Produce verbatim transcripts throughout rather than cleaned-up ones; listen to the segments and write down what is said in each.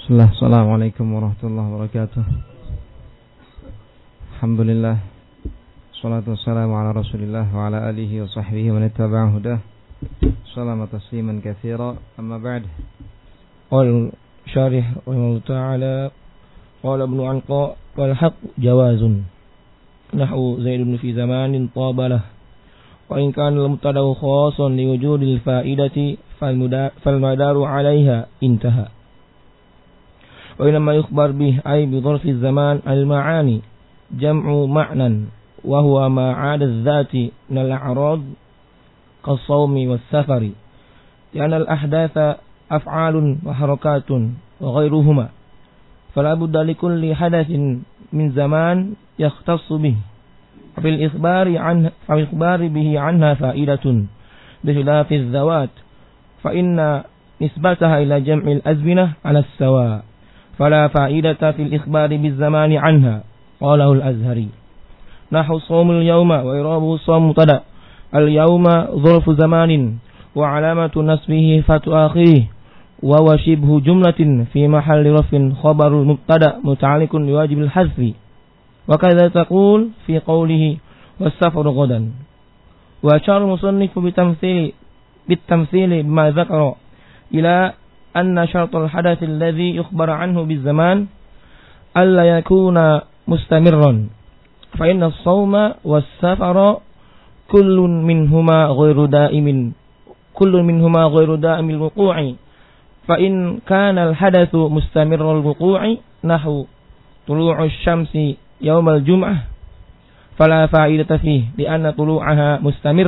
Bismillah, assalamualaikum warahmatullahi wabarakatuh. Alhamdulillah, salatu wassalamu ala rasulillah wa ala alihi wa sahbihi wa nittaba'a hudah. Salama tasliman katsira, amma ba'd. Qal syarih rahimahullah ta'ala, qala ibnu Anqa wal haqq jawazun nahwu zaidun fi zamanin tabalah wa in kana al-mubtada'u khassan li wujudil fa'idati fal madaru 'alayha intaha. وإنما يخبر به أي بظرف الزمان المعاني جمع معنى وهو ما عاد الذات من الأعراض كالصوم والسفر لأن الأحداث أفعال وحركات وغيرهما فلا بد لكل حدث من زمان يختص به وفي الإخبار عنه في الإخبار به عنها فائدة بخلاف الذوات فإن نسبتها إلى جمع الأزمنة على السواء فلا فائدة في الإخبار بالزمان عنها قاله الأزهري. نحو صوم اليوم وإعرابه صوم مبتدأ اليوم ظرف زمان وعلامة نصبه فتح آخره وهو شبه جملة في محل رفع خبر مبتدأ متعلق بواجب الحذف وكذا تقول في قوله والسفر غدا. وأشار المصنف بالتمثيل بالتمثيل بما ذكر إلى أن شرط الحدث الذي يخبر عنه بالزمان ألا يكون مستمرا فإن الصوم والسفر كل منهما غير دائم كل منهما غير دائم الوقوع فإن كان الحدث مستمر الوقوع نحو طلوع الشمس يوم الجمعة فلا فائدة فيه لأن طلوعها مستمر.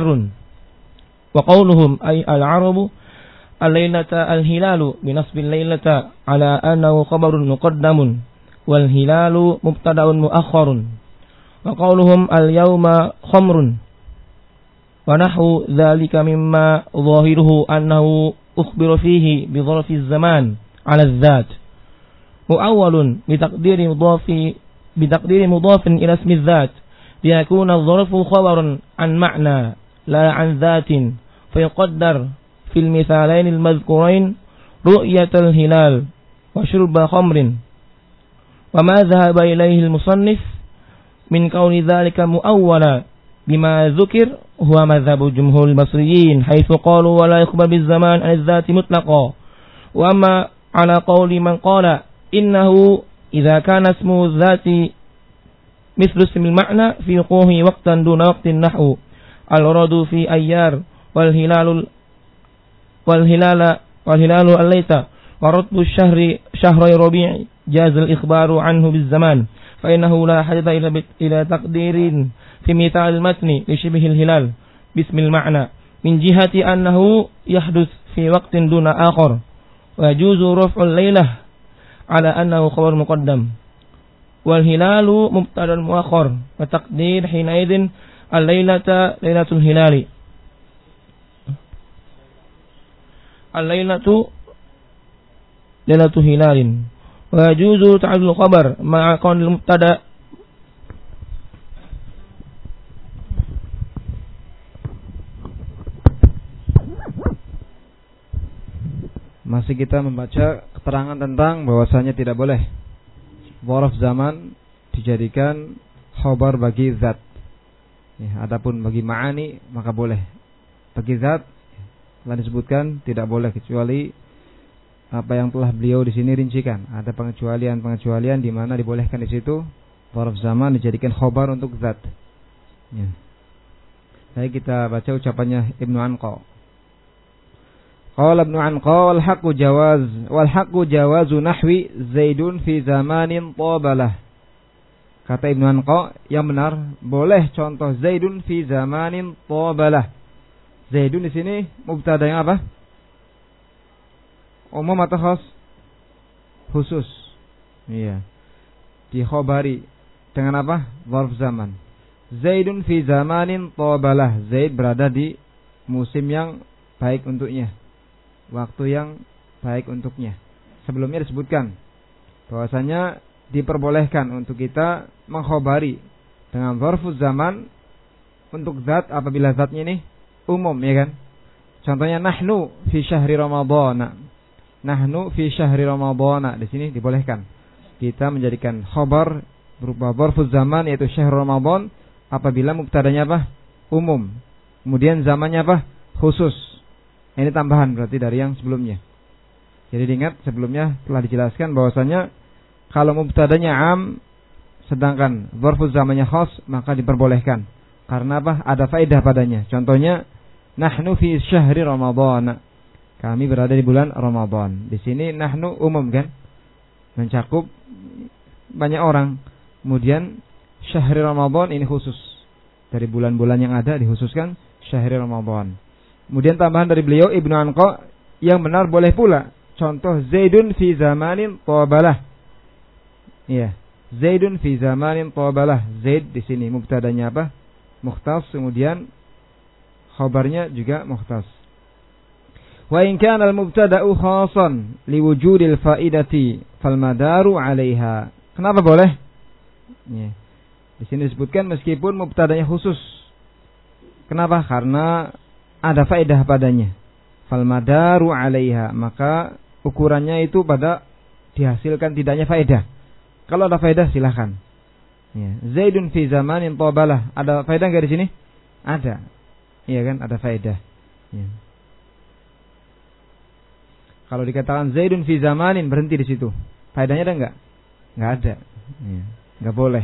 وقولهم أي العرب الليلة الهلال بنصب الليلة على أنه خبر مقدم والهلال مبتدأ مؤخر. وقولهم اليوم خمر ونحو ذلك مما ظاهره أنه أخبر فيه بظرف الزمان على الذات مؤول بتقدير مضاف بتقدير مضاف إلى اسم الذات ليكون الظرف خبرا عن معنى لا عن ذات فيقدر في المثالين المذكورين رؤية الهلال وشرب خمر. وما ذهب إليه المصنف من كون ذلك مؤولا بما ذكر هو مذهب جمهور المصريين حيث قالوا ولا يخبر بالزمان عن الذات مطلقا. وأما على قول من قال إنه إذا كان اسم الذات مثل اسم المعنى في وقوعه وقتا دون وقت نحو الورد في أيار والهلال والهلال والهلال الليث ورتب الشهر شهر ربيع جاز الإخبار عنه بالزمان فإنه لا حاجة إلى إلى تقدير في مثال المتن لشبه الهلال باسم المعنى من جهة أنه يحدث في وقت دون آخر ويجوز رفع الليلة على أنه خبر مقدم والهلال مبتدأ مؤخر وتقدير حينئذ الليلة ليلة الهلال الليلة ليلة هلال ويجوز تعديل الخبر مع كون المبتدأ Masih kita membaca keterangan tentang bahwasanya tidak boleh dzaraf zaman dijadikan khabar bagi zat. Ya, adapun bagi ma'ani maka boleh. Bagi zat telah disebutkan tidak boleh kecuali apa yang telah beliau di sini rincikan. Ada pengecualian-pengecualian di mana dibolehkan di situ dzaraf zaman dijadikan khabar untuk zat. Ya. Baik, kita baca ucapannya Ibnu Anqa. Qala Ibnu Anqa wal haqqu jawaz wal haqqu jawazu nahwi Zaidun fi zamanin tabalah. Kata Ibnu Anqa, yang benar boleh contoh Zaidun fi zamanin tabalah. Zaidun di sini mubtada yang apa? Umum atau khas? Khusus. Iya. Dikhobari dengan apa? Dzarf zaman. Zaidun fi zamanin tabalah. Zaid berada di musim yang baik untuknya. Waktu yang baik untuknya. Sebelumnya disebutkan bahwasanya diperbolehkan untuk kita mengkhobari dengan dzarfuz zaman untuk zat apabila zatnya ini umum, ya kan? Contohnya nahnu fi syahri Ramadhan. nahnu fi syahri Ramadhan. Di sini dibolehkan kita menjadikan khabar berupa dzarfuz zaman yaitu syahr Ramadan apabila mubtadanya apa? Umum. Kemudian zamannya apa? Khusus. Ini tambahan berarti dari yang sebelumnya. Jadi diingat sebelumnya telah dijelaskan bahwasanya kalau mubtadanya am sedangkan dzarfuz zamannya khas maka diperbolehkan. Karena apa? Ada faedah padanya. Contohnya nahnu fi syahri Ramadhan. Kami berada di bulan Ramadan. Di sini nahnu umum kan? Mencakup banyak orang. Kemudian syahri Ramadhan ini khusus. Dari bulan-bulan yang ada dikhususkan syahri Ramadhan. Kemudian tambahan dari beliau Ibnu Anqa yang benar boleh pula. Contoh Zaidun fi zamanin tawabalah. Iya. Zaidun fi zamanin tawabalah. Zaid di sini mubtadanya apa? Mukhtas, kemudian khabarnya juga mukhtas. Wa in kana al-mubtada'u khasan liwujudil faidati fal madaru 'alaiha. Kenapa boleh? Ya. Di sini disebutkan meskipun mubtada'nya khusus. Kenapa? Karena ada faedah padanya. Fal madaru 'alaiha, maka ukurannya itu pada dihasilkan tidaknya faedah. Kalau ada faedah silakan. Ya. Zaidun fi zamanin tawabalah. Ada faedah enggak di sini? Ada. Iya kan? Ada faedah. Ya. Kalau dikatakan Zaidun fi zamanin berhenti di situ. Faedahnya ada enggak? Enggak ada. Ya. Enggak boleh.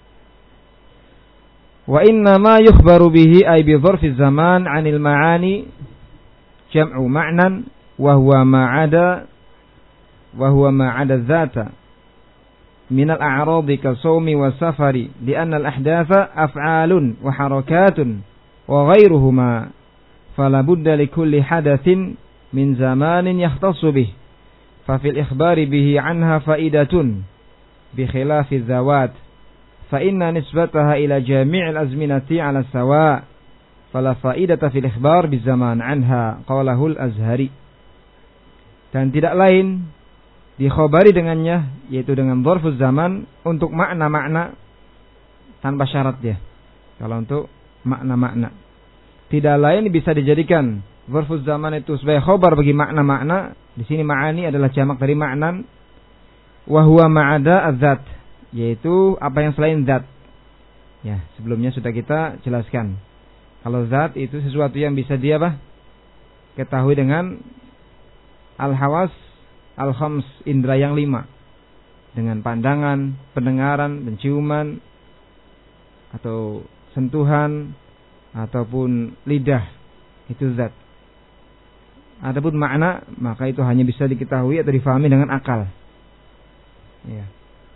Wa inna ma yukhbaru bihi ay bi dzarfi zaman 'anil ma'ani jam'u ma'nan wa huwa ma'ada wa huwa ma'ada dzata min al-a'radi ka shaumi wa safari li'anna al-ahdatha af'alun wa harakatun wa ghairuhuma fala budda li kulli hadathin min zamanin yahtassu bih fa fil ikhbari bihi anha fa'idatun bi khilafi dzawat fa inna nisbataha ila jami'il azminati 'ala sawa' fala fa'idata fil ikhbar bi zaman anha qalahu al-Azhari. Dan tidak lain dikhobari dengannya yaitu dengan dzarfuz zaman untuk makna-makna tanpa syarat dia. Kalau untuk makna-makna tidak lain bisa dijadikan dzarfuz zaman itu sebagai khobar bagi makna-makna. Di sini ma'ani adalah jamak dari ma'nan wa huwa ma'ada adzat, yaitu apa yang selain zat. Ya, sebelumnya sudah kita jelaskan. Kalau zat itu sesuatu yang bisa dia apa? Ketahui dengan al-hawas al-khams, indra yang lima, dengan pandangan, pendengaran, penciuman, atau sentuhan, ataupun lidah, itu zat. Adapun makna, maka itu hanya bisa diketahui atau difahami dengan akal. Ya.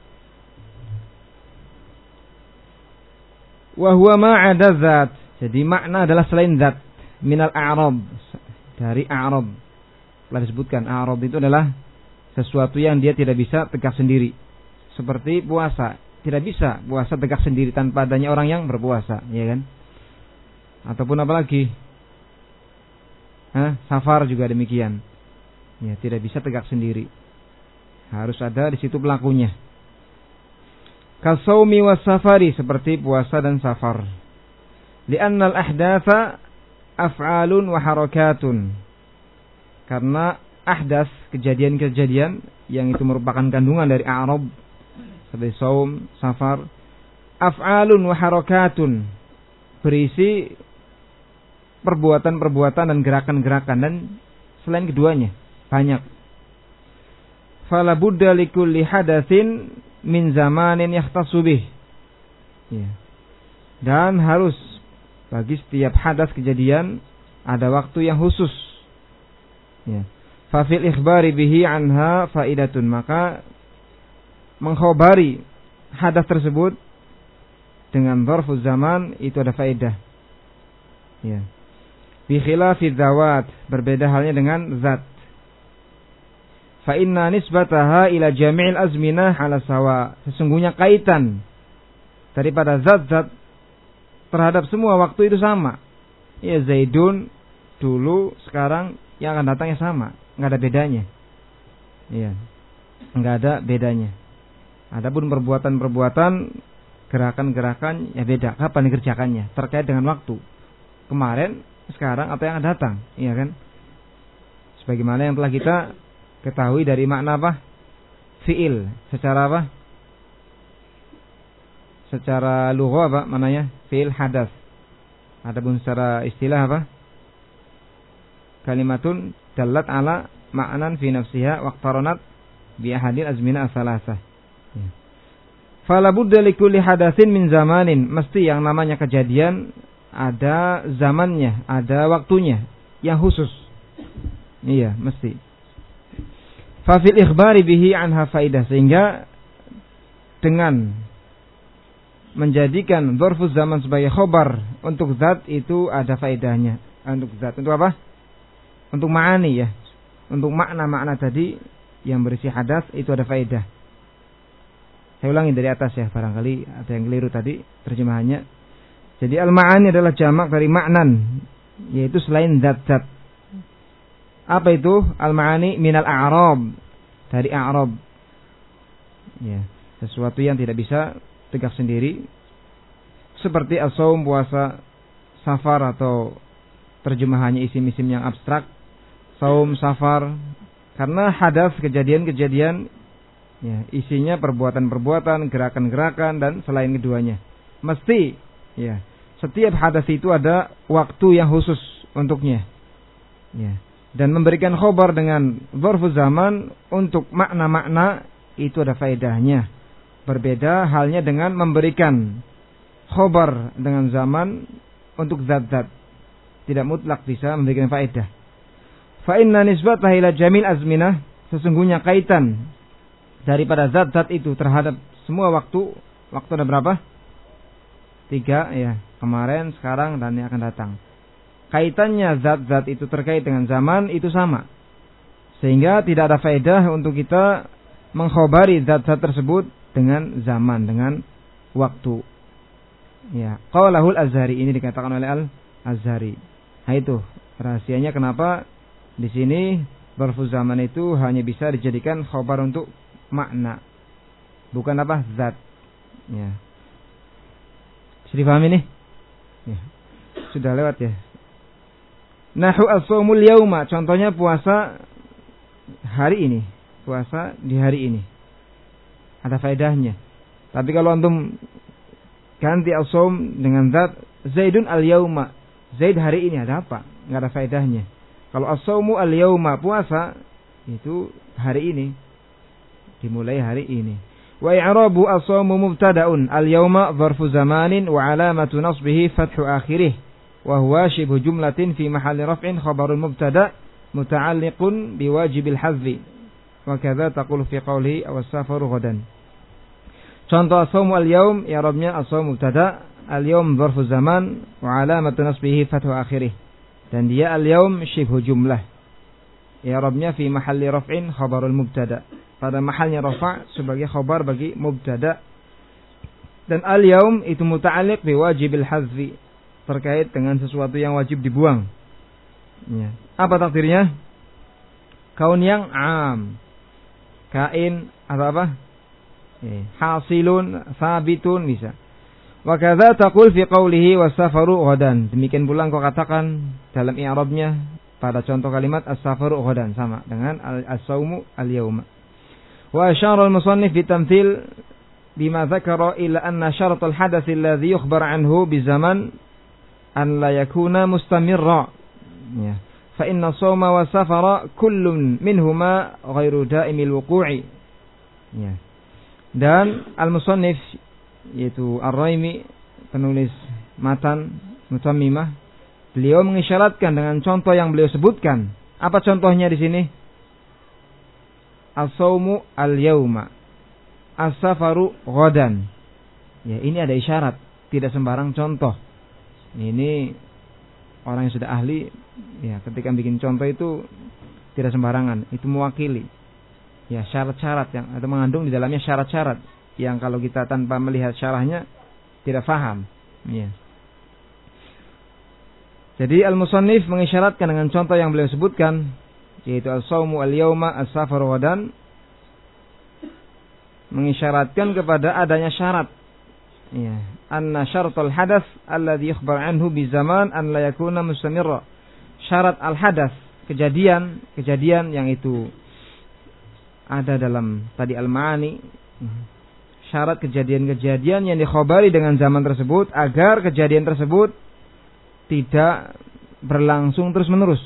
Wa huwa ma'ada zat. Jadi makna adalah selain zat. Minal a'rab, dari a'rab. Telah disebutkan a'rab itu adalah sesuatu yang dia tidak bisa tegak sendiri. Seperti puasa, tidak bisa puasa tegak sendiri tanpa adanya orang yang berpuasa, ya kan? Ataupun apa lagi? Hah? Safar juga demikian. Ya, tidak bisa tegak sendiri. Harus ada di situ pelakunya. Kasaumi was safari, seperti puasa dan safar. Li'annal ahdatsa af'alun wa harakatun. Karena ahdas, kejadian-kejadian yang itu merupakan kandungan dari a'rab seperti saum, safar, af'alun wa harakatun, berisi perbuatan-perbuatan dan gerakan-gerakan, dan selain keduanya banyak. Fala budda likulli hadatsin min zamanin yahtassu bih. Ya. Dan harus bagi setiap hadas kejadian ada waktu yang khusus. Ya. Fa fil ikhbari bihi anha faidatun, maka mengkhobari hadas tersebut dengan dzarfuz zaman itu ada faedah. Ya. Bi khilafi dzawat, berbeda halnya dengan zat. Fa inna nisbataha ila jami'il azminah ala sawa. Sesungguhnya kaitan daripada zat-zat terhadap semua waktu itu sama. Ya, Zaidun dulu, sekarang, yang akan datangnya sama, enggak ada bedanya. Iya. Enggak ada bedanya. Adapun perbuatan-perbuatan, gerakan-gerakan ya beda. Kapan dikerjakannya? Terkait dengan waktu. Kemarin, sekarang, atau yang akan datang, iya kan? Sebagaimana yang telah kita ketahui dari makna apa? Fi'il. Secara apa? Secara lugha apa maknanya? Fi'il hadas. Adapun secara istilah apa? Kalimatun dallat ala ma'nan fi nafsiha waqtaranat bi ahadil azmina as-salasah. Ya. Fala budda likulli hadatsin min zamanin, mesti yang namanya kejadian ada zamannya, ada waktunya yang khusus. Iya, mesti. Fa fil ikhbari bihi anha faidah, sehingga dengan menjadikan dzarfuz zaman sebagai khobar untuk zat itu ada faedahnya. Untuk zat, untuk apa? Untuk ma'ani ya. Untuk makna-makna tadi yang berisi hadas itu ada faedah. Saya ulangi dari atas ya, barangkali ada yang keliru tadi terjemahannya. Jadi al-ma'ani adalah jamak dari ma'nan, yaitu selain zat-zat. Apa itu? Al-ma'ani minal a'rab, dari a'rab. Ya, sesuatu yang tidak bisa tegak sendiri, seperti as-shaum, puasa, safar, atau terjemahannya isim-isim yang abstrak, saum, safar, karena hadas kejadian-kejadian, ya, isinya perbuatan-perbuatan, gerakan-gerakan, dan selain keduanya. Mesti, ya, setiap hadas itu ada waktu yang khusus untuknya, ya. Dan memberikan khobar dengan dzarfuz zaman untuk makna-makna itu ada faedahnya. Berbeda halnya dengan memberikan khobar dengan zaman untuk zat-zat. Tidak mutlak bisa memberikan faedah. Fa inna nisbataha ila jamil azminah, sesungguhnya kaitan daripada zat-zat itu terhadap semua waktu. Waktu ada berapa? Tiga ya. Kemarin, sekarang, dan yang akan datang. Kaitannya zat-zat itu terkait dengan zaman itu sama. Sehingga tidak ada faedah untuk kita menghobari zat-zat tersebut dengan zaman, dengan waktu. Ya, qaulahul Azhari, ini dikatakan oleh Al-Azhari. Nah itu rahasianya kenapa di sini dzarfuz zaman itu hanya bisa dijadikan khobar untuk makna, bukan apa? Zat. Ya. Sudah dipahami nih? Ya. Sudah lewat ya. Nahu as-shaumul yauma, contohnya puasa hari ini, puasa di hari ini. Ada faedahnya. Tapi kalau antum ganti as-shaum dengan zat, Zaidun al-yauma, Zaid hari ini, ada apa? Enggak ada faedahnya. Kalau as-shaumu al-yauma, puasa itu hari ini, dimulai hari ini. Wa i'rabu as-shaumu mubtada'un, al-yauma dzarfu zamanin wa 'alamatu nasbihi fathu akhirih wa huwa shibhu jumlatin fi mahalli raf'in khabarul mubtada' muta'alliqun biwajibil hadzfi wa kadza taqulu fi qawli awas-safaru ghadan. Contoh as-shaumu al-yaum, i'rabnya as-shaumu mubtada', al-yaum dzarfu zaman wa 'alamatu nasbihi fathu akhirih, dan dia al-yaum shibhu jumlah. I'rabnya fi mahalli raf'in khabarul mubtada', pada mahalnya rafa' sebagai khabar bagi mubtada'. Dan al-yaum itu muta'alliq bi wajibil hadzfi, terkait dengan sesuatu yang wajib dibuang. Ya. Apa takdirnya? Kaun yang am, kain atau apa? Ya. Hasilun, sabitun, bisa. Wa kadza taqul fi qawlihi was-safaru ghadan. Demikian pula engkau katakan dalam i'rabnya pada contoh kalimat as-safaru ghadan, sama dengan as-saumu al-yauma. Wa asyara al-musannif bi tamthil bima dzakara ila anna syarat al-hadath alladhi yukhbar anhu bi zaman an la yakuna mustamirra. Ya. Fa inna as-sawma wa safara kullun minhuma ghairu daimil wuqu'i. Ya. Dan al-musannif, yaitu Ar-Raimi, penulis matan Mutammimah, beliau mengisyaratkan dengan contoh yang beliau sebutkan. Apa contohnya di sini? As-sawmu al-yauma, as-safaru ghadan. Ya, ini ada isyarat, tidak sembarang contoh. Ini orang yang sudah ahli, ya, ketika bikin contoh itu tidak sembarangan, itu mewakili. Ya, syarat-syarat yang atau mengandung di dalamnya syarat-syarat yang kalau kita tanpa melihat syarahnya tidak faham. Ya. Jadi al-musannif mengisyaratkan dengan contoh yang beliau sebutkan, yaitu as-sawmu al-yauma as-safaru ghadan, mengisyaratkan kepada adanya syarat. Ya, anna syaratul hadas alladhi yukhbar anhu bi zaman an la yakuna mustamirra. Syarat al-hadas, kejadian, kejadian yang itu ada dalam tadi al-ma'ani, syarat kejadian-kejadian yang dikhobari dengan zaman tersebut agar kejadian tersebut tidak berlangsung terus-menerus.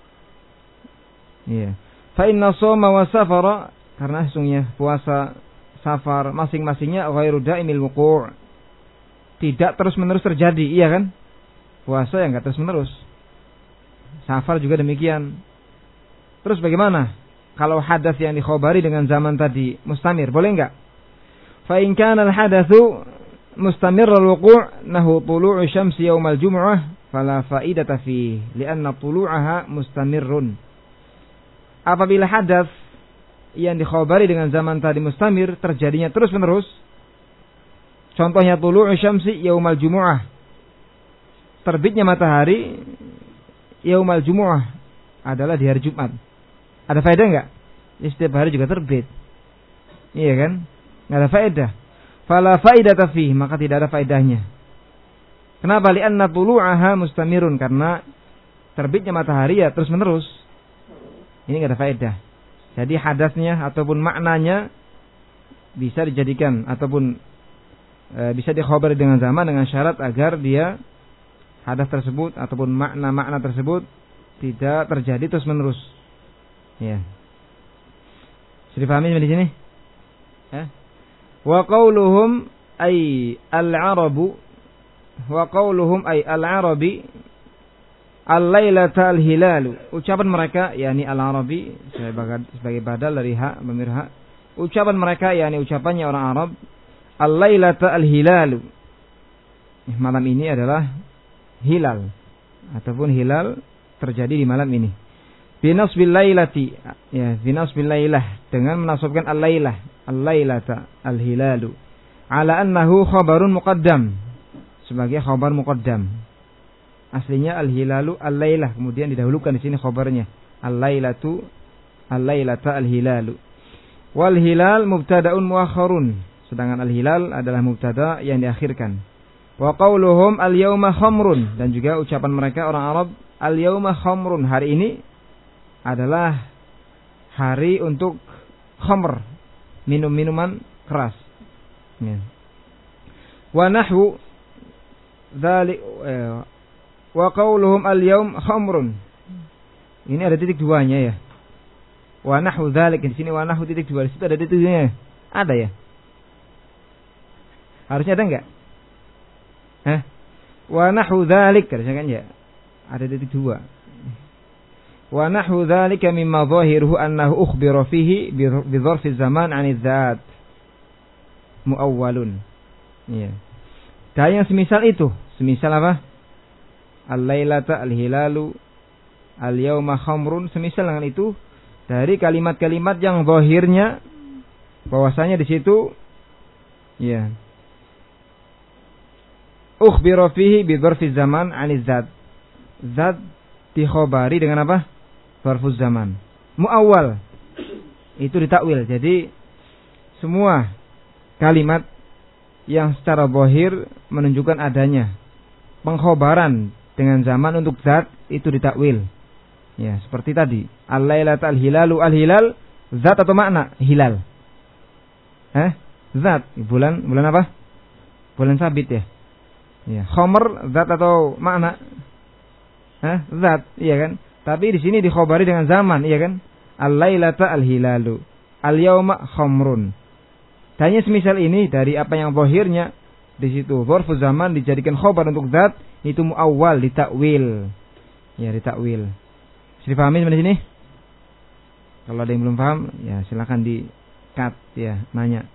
Iya. Fa inna shoma wa safara, karena sesungguhnya puasa, safar masing-masingnya ghairu daimil wuqu', tidak terus-menerus terjadi, iya kan? Puasa yang enggak terus-menerus. Safar juga demikian. Terus bagaimana kalau hadas yang dikhobari dengan zaman tadi mustamir, boleh enggak? Fa in kana al-hadatsu mustamir al-wuqu' nahu tulu'u syamsi yaumal jum'ah fala fa'idata fihi li'anna tulu'aha mustamirrun. Apabila hadas yang dikhobari dengan zaman tadi mustamir terjadinya terus-menerus, contohnya tulu'u syamsi yaumal jum'ah, terbitnya matahari yaumal jum'ah adalah di hari Jumat. Ada faedah enggak? Ya, setiap hari juga terbit. Iya kan? Enggak ada faedah. Fala faidata fihi, maka tidak ada faedahnya. Kenapa? Li'anna tulu'aha mustamirun, karena terbitnya matahari ya terus-menerus. Ini enggak ada faedah. Jadi hadasnya ataupun maknanya bisa dijadikan ataupun e, bisa dikhabari dengan zaman dengan syarat agar dia hadas tersebut ataupun makna-makna tersebut tidak terjadi terus-menerus. Ya. Sudah pahami di sini? Ya. Wa qauluhum ay al-arabu wa qauluhum ay al-arabi al-lailata al-hilalu. Ucapan mereka yakni al-arabi sebagai badal dari ha pemir ha. Ucapan mereka yakni ucapannya orang Arab, al-lailata al-hilalu. Malam ini adalah hilal ataupun hilal terjadi di malam ini. Binasbil lailati, ya, binasbil lailah, dengan menasabkan al-lailah, al-lailata al-hilalu ala annahu khabarun muqaddam, sebagai khabar muqaddam. Aslinya al-hilalu al-lailah, kemudian didahulukan di sini khabarnya al-lailatu al-lailata al-hilalu. Wal hilal mubtada'un muakhkharun, sedangkan al-hilal adalah mubtada yang diakhirkan. Wa qauluhum al-yauma khamrun, dan juga ucapan mereka orang Arab, al-yauma khamrun, hari ini adalah hari untuk khamr, minum-minuman keras. Ya. Wa nahwu dzalik wa qauluhum al-yaum khamrun. Ini ada titik duanya ya. Wa nahwu dzalik, di sini wa nahwu titik dua, di situ ada titiknya. Ada ya? Harusnya ada enggak? Hah? Wa nahwu dzalik, harusnya kan ya. Ada titik dua. Wa nahwu dzalika mimma zahiruhu annahu ukhbira fihi bi dzarfi zaman 'ani dzat muawwalun. Iya. Dan yang semisal itu, semisal apa? Al-lailata al-hilalu al-yauma khamrun, semisal dengan itu dari kalimat-kalimat yang zahirnya bahwasanya di situ ya ukhbira fihi bi dzarfi zaman 'ani dzat. Zat dikhobari dengan apa? Dzarfuz zaman. Muawwal. Itu ditakwil. Jadi semua kalimat yang secara zahir menunjukkan adanya pengkhobaran dengan zaman untuk zat itu ditakwil. Ya, seperti tadi. Al-lailata al-hilalu, al-hilal zat atau makna? Hilal. Hah? Zat. Bulan bulan apa? Bulan sabit ya. Ya, khamr zat atau makna? Hah? Zat, iya kan? Tapi di sini dikhobari dengan zaman, iya kan? Al-lailata al-hilalu, al-yauma khamrun. Tanya semisal ini dari apa yang zahirnya di situ dzarfu zaman dijadikan khobar untuk zat, itu muawwal, ditakwil. Ya, ditakwil. Sudah paham sampai sini? Kalau ada yang belum paham, ya silakan di-cut ya, nanya.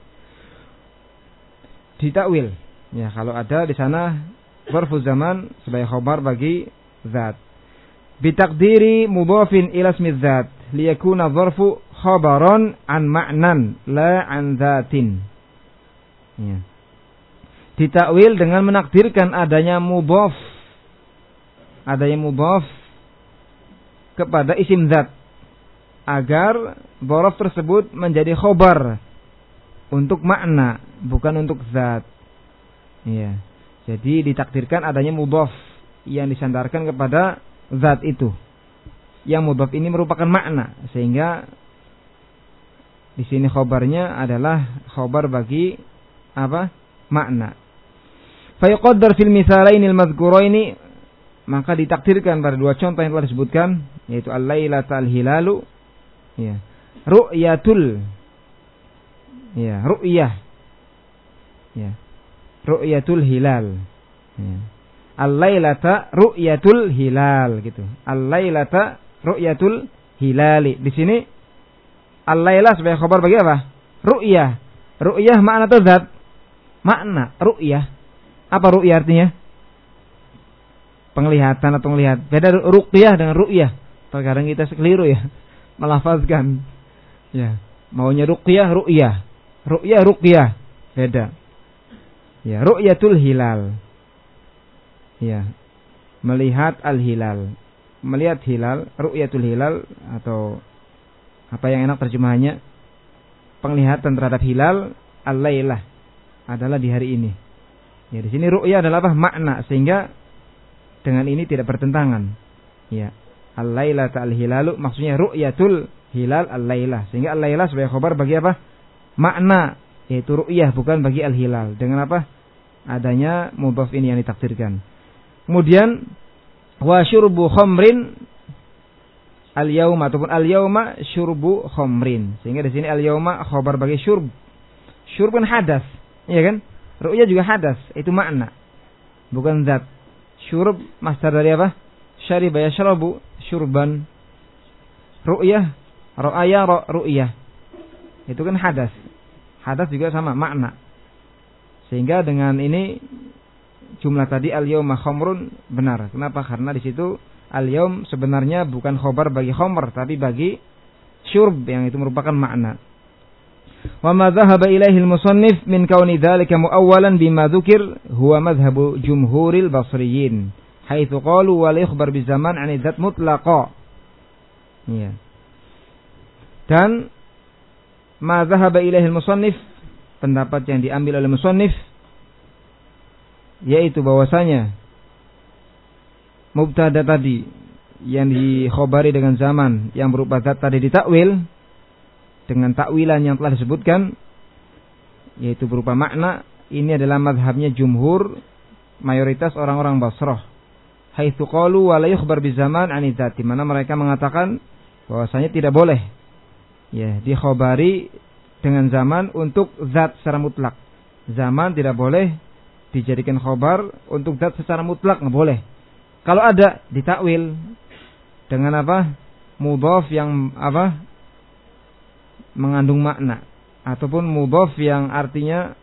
Ditakwil. Ya, kalau ada di sana dzarfu zaman sebagai khobar bagi zat. Bitaqdiri mudhafin ila ismi dzat liyakuna dzarfu khabaran an ma'nan la an dzatin. Ya. Ditakwil dengan menakdirkan adanya mudhaf, adanya mudhaf kepada isim zat agar dzaraf tersebut menjadi khabar untuk makna, bukan untuk zat. Ya. Jadi ditakdirkan adanya mudhaf yang disandarkan kepada zat itu. Yang mudhaf ini merupakan makna, sehingga Di sini khobarnya adalah khobar bagi apa? Makna. Fa yuqaddar fil mithalainil madhkuraini, maka ditakdirkan pada dua contoh yang telah disebutkan, yaitu al-lailata al-hilalu, ya, ru'yatul, ya, ru'yah, ya, ru'yatul hilal, ya. Al-lailata ru'yatul hilal, gitu. Al-lailata ru'yatul hilali. Di sini al-laila sebagai khabar bagi apa? Ru'yah. Ru'yah makna atau zat? Makna. Ru'yah. Apa ru'yah artinya? Penglihatan atau melihat. Beda ruqyah dengan ru'yah. Terkadang kita keliru ya melafazkan. Ya, maunya ruqyah, ru'yah. Ru'yah, ruqyah. Beda. Ya, ru'yatul hilal. Ya. Melihat al-hilal. Melihat hilal, ru'yatul hilal, atau apa yang enak terjemahannya? Penglihatan terhadap hilal al-lailah adalah di hari ini. Ya, di sini ru'yah adalah apa? Makna, sehingga dengan ini tidak bertentangan. Ya, al-lailah al-hilalu maksudnya ru'yatul hilal al-lailah, sehingga al-lailah sebagai khabar bagi apa? Makna, yaitu ru'yah, bukan bagi al-hilal. Dengan apa? Adanya mudhaf ini yang ditakdirkan. Kemudian wa syurbu khamrin al-yauma, ataupun al-yauma syurbu khamrin, sehingga di sini al-yauma khabar bagi syurb. Syurb kan hadas, iya kan? Ru'yah juga hadas, itu makna, bukan zat. Syurb masdar dari apa? Syariba yashrabu syurban. Ru'yah, ra'aya ru'yah, itu kan hadas. Hadas juga sama makna. Sehingga dengan ini jumlah tadi al-yauma khamrun benar. Kenapa? Karena di situ al-yaum sebenarnya bukan khobar bagi khamr, tapi bagi syurb, yang itu merupakan makna. Wa ma dhahaba ilaihi al-musannif min kauni dzalika muawwalan bima dzukir huwa madhhabu jumhuril basriyin, haitsu qalu wa la yukhbar bi zaman 'an dzat mutlaqa. Ya. Dan ma dhahaba ilaihi al-musannif, pendapat yang diambil oleh musannif, yaitu bahwasanya mubtada tadi yang dikhobari dengan zaman yang berupa zat tadi ditakwil dengan takwilan yang telah disebutkan, yaitu berupa makna. Ini adalah mazhabnya jumhur, mayoritas orang-orang Basrah. Haitsu qalu wa la yukhbar bi zaman 'ani dzati, mana mereka mengatakan bahwasanya tidak boleh ya dikhobari dengan zaman untuk zat secara mutlak. Zaman tidak boleh dijadikan khobar untuk zat secara mutlak, nggak boleh. Kalau ada ditakwil dengan apa? Mudhaf yang apa? Mengandung makna, ataupun mudhaf yang artinya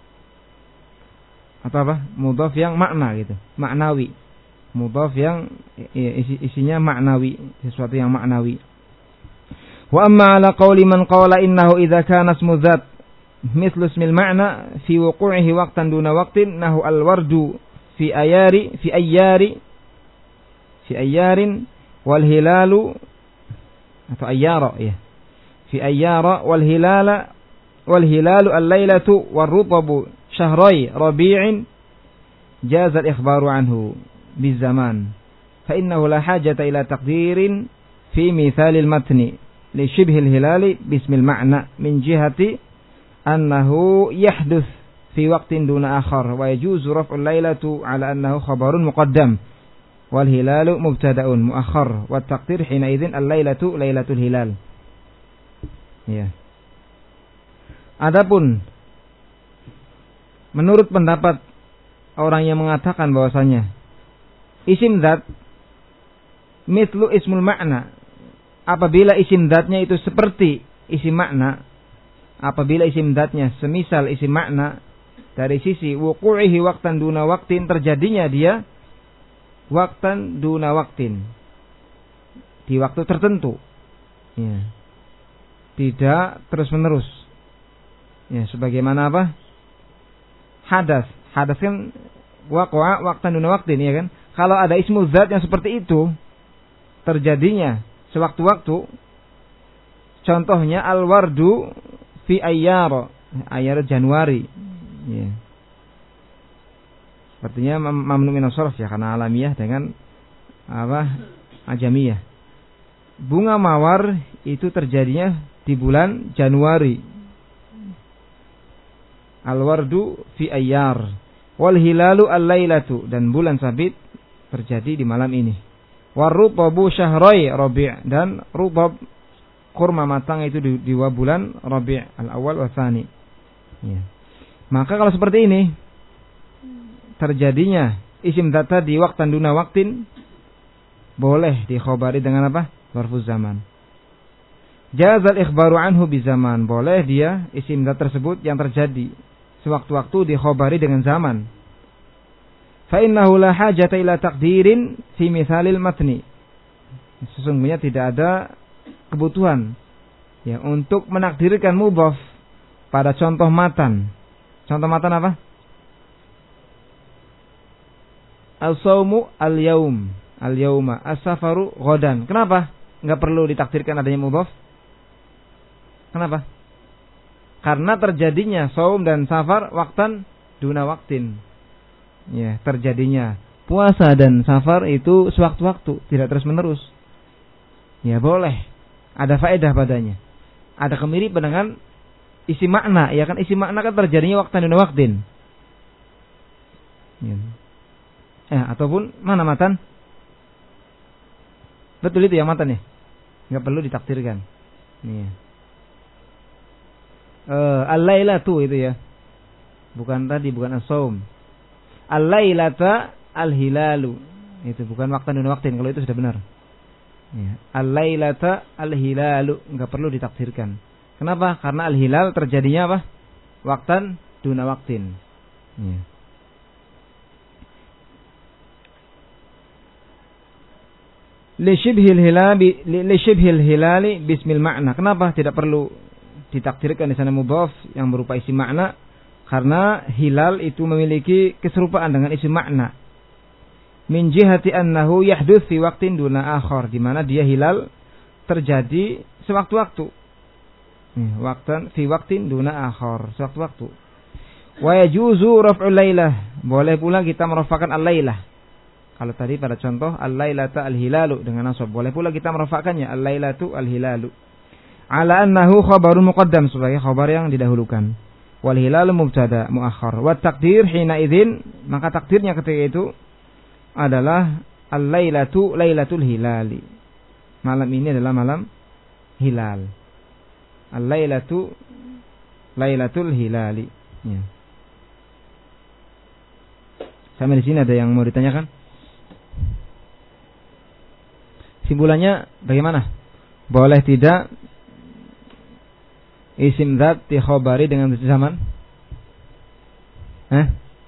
atau apa? Mudhaf yang makna gitu, maknawi. Mudhaf yang isi, isinya maknawi, sesuatu yang maknawi. Wa amma ala qawli man qala innahu idza kana ismu dzat mithlu ismil ma'na fi wuqu'ihi waqtan duna waqtin nahu al-wardu fi ayari fi ayyari fi ayyarin wal hilalu atau ayyara ya fi ayyara wal hilala wal hilalu al-lailatu war rutabu syahrai rabi'in jaza al-ikhbaru anhu bizaman fa innahu la hajata ila taqdirin fi mithalil matni li shibhil hilali bismil ma'na min jihati annahu yahdus fi waqtin duna akhar wa yajuzu raf'ul lailatu ala annahu khabarun muqaddam wal hilalu mubtada'un muakhar wa taqdir hina idzin al-lailatu lailatul hilal. Ya. Adapun menurut pendapat orang yang mengatakan bahwasanya isim dzat mithlu ismul ma'na, apabila isim dzatnya itu seperti isim makna, apabila isim dzatnya semisal isim makna dari sisi wuqu'ihi waqtan duna waqtin, terjadinya dia waqtan duna waqtin, di waktu tertentu ya. Tidak terus menerus ya, sebagaimana apa? Hadas. Hadas kan waqa'a waqtan duna waqtin ya kan. Kalau ada ismu dzat yang seperti itu terjadinya sewaktu-waktu, contohnya al-wardu fi ayyar, ayyar Januari ya. Sepertinya mamnu min as-sarf ya, karena alamiah dengan apa? Ajamiyah. Bunga mawar itu terjadinya di bulan Januari. Al-wardu fi ayyar. Wal hilalu al-lailatu, dan bulan sabit terjadi di malam ini. Warrutabu syahrai Rabi', dan rutab kurma matang itu di dua bulan Rabi' al-awwal wa tsani. Ya. Maka kalau seperti ini terjadinya isim data di waktan duna waktin, boleh dikhobari dengan apa? Zarfuz zaman. Jazal ikhbaru anhu bi zaman, boleh dia isim data tersebut yang terjadi sewaktu-waktu dikhobari dengan zaman. Fa innahu la hajata ila taqdirin fi mithalil matni. Sesungguhnya tidak ada kebutuhan ya untuk menakdirkan mudhaf pada contoh matan. Contoh matan apa? Al-sawmu al-yaum, al-yauma, as-safaru ghadan. Kenapa enggak perlu ditakdirkan adanya mudhaf? Kenapa? Karena terjadinya saum dan safar waktan duna waktin. Ya, terjadinya puasa dan safar itu sewaktu-waktu, tidak terus-menerus. Ya, boleh. Ada faedah padanya. Ada kemiripan dengan isi makna, ya kan, isi makna kan terjadinya waktan duna waktin. Ya. Eh, ataupun mana matan? Betul itu yang matan ya? Enggak perlu ditakdirkan. Nih. Uh, al-lailatu itu ya. Bukan tadi, bukan as-saum. Al-lailata al-hilalu. Itu bukan waktan duna waktin, kalau itu sudah benar. Ya. Al-lailata al-hilalu, enggak perlu ditakdirkan. Kenapa? Karena al-hilal terjadinya apa? Waktan duna waktin. Ya. Li syibhil hilali li syibhil hilali bismil makna. Kenapa tidak perlu ditakdirkan di sana mudhaf yang berupa isi makna? Karena hilal itu memiliki keserupaan dengan isi makna. Min jihati annahu yahduts fi waqtin duna akhar, di mana dia hilal terjadi sewaktu-waktu. Waktan fi waqtin duna akhar, sewaktu-waktu. Wa yajuzu raf'ul lailah, boleh pula kita merafa'kan al-lailah. Kalau tadi pada contoh al-lailata al-hilalu dengan nasab, boleh pula kita merafa'kannya al-lailatu al-hilalu. Ala annahu khabarun muqaddam, sebagai khabar yang didahulukan. Wal hilalu mubtada muakhar. Wa taqdir hina idzin, maka takdirnya ketika itu adalah al-lailatu lailatul hilali. Malam ini adalah malam hilal. Al-lailatu lailatul hilali. Ya. Sampai di sini ada yang mau ditanyakan? Simpulannya bagaimana? Boleh tidak isim dzat dikhobari dengan zaman? Eh?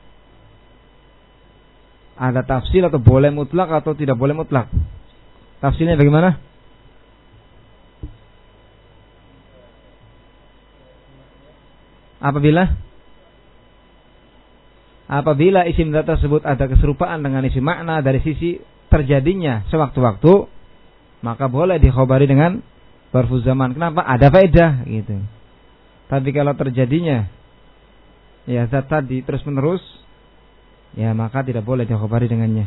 Ada tafsil atau boleh mutlak atau tidak boleh mutlak? Tafsilnya bagaimana? Apabila Apabila isim dzat tersebut ada keserupaan dengan isim makna dari sisi terjadinya sewaktu-waktu, maka boleh dikhobari dengan zarfuz zaman. Kenapa? Ada faedah gitu. Tapi kalau terjadinya ya zat tadi terus menerus, ya maka tidak boleh dikhobari dengannya.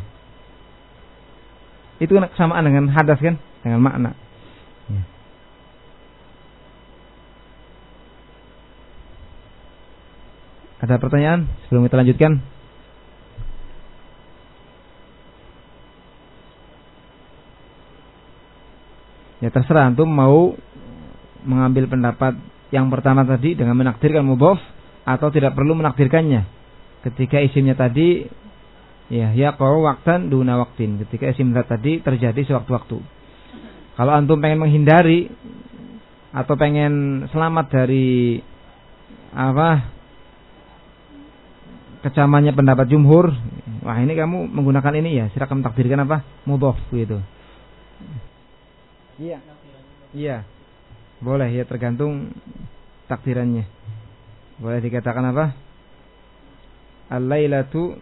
Itu kan kesamaan dengan hadas kan, dengan makna. Ya. Ada pertanyaan sebelum kita lanjutkan? Ya terserah antum mau mengambil pendapat yang pertama tadi dengan menakdirkan mudhaf atau tidak perlu menakdirkannya. Ketika isimnya tadi ya yaqa'u waqtan duna waqtin, ketika isim dzat tadi terjadi sewaktu-waktu. Kalau antum pengen menghindari atau pengen selamat dari apa? Kecamannya pendapat jumhur, wah ini kamu menggunakan ini ya, silakan takdirkan apa? Mudhaf gitu. Iya. Iya. Boleh ya, tergantung takdirannya. Boleh dikatakan apa? Al-lailatu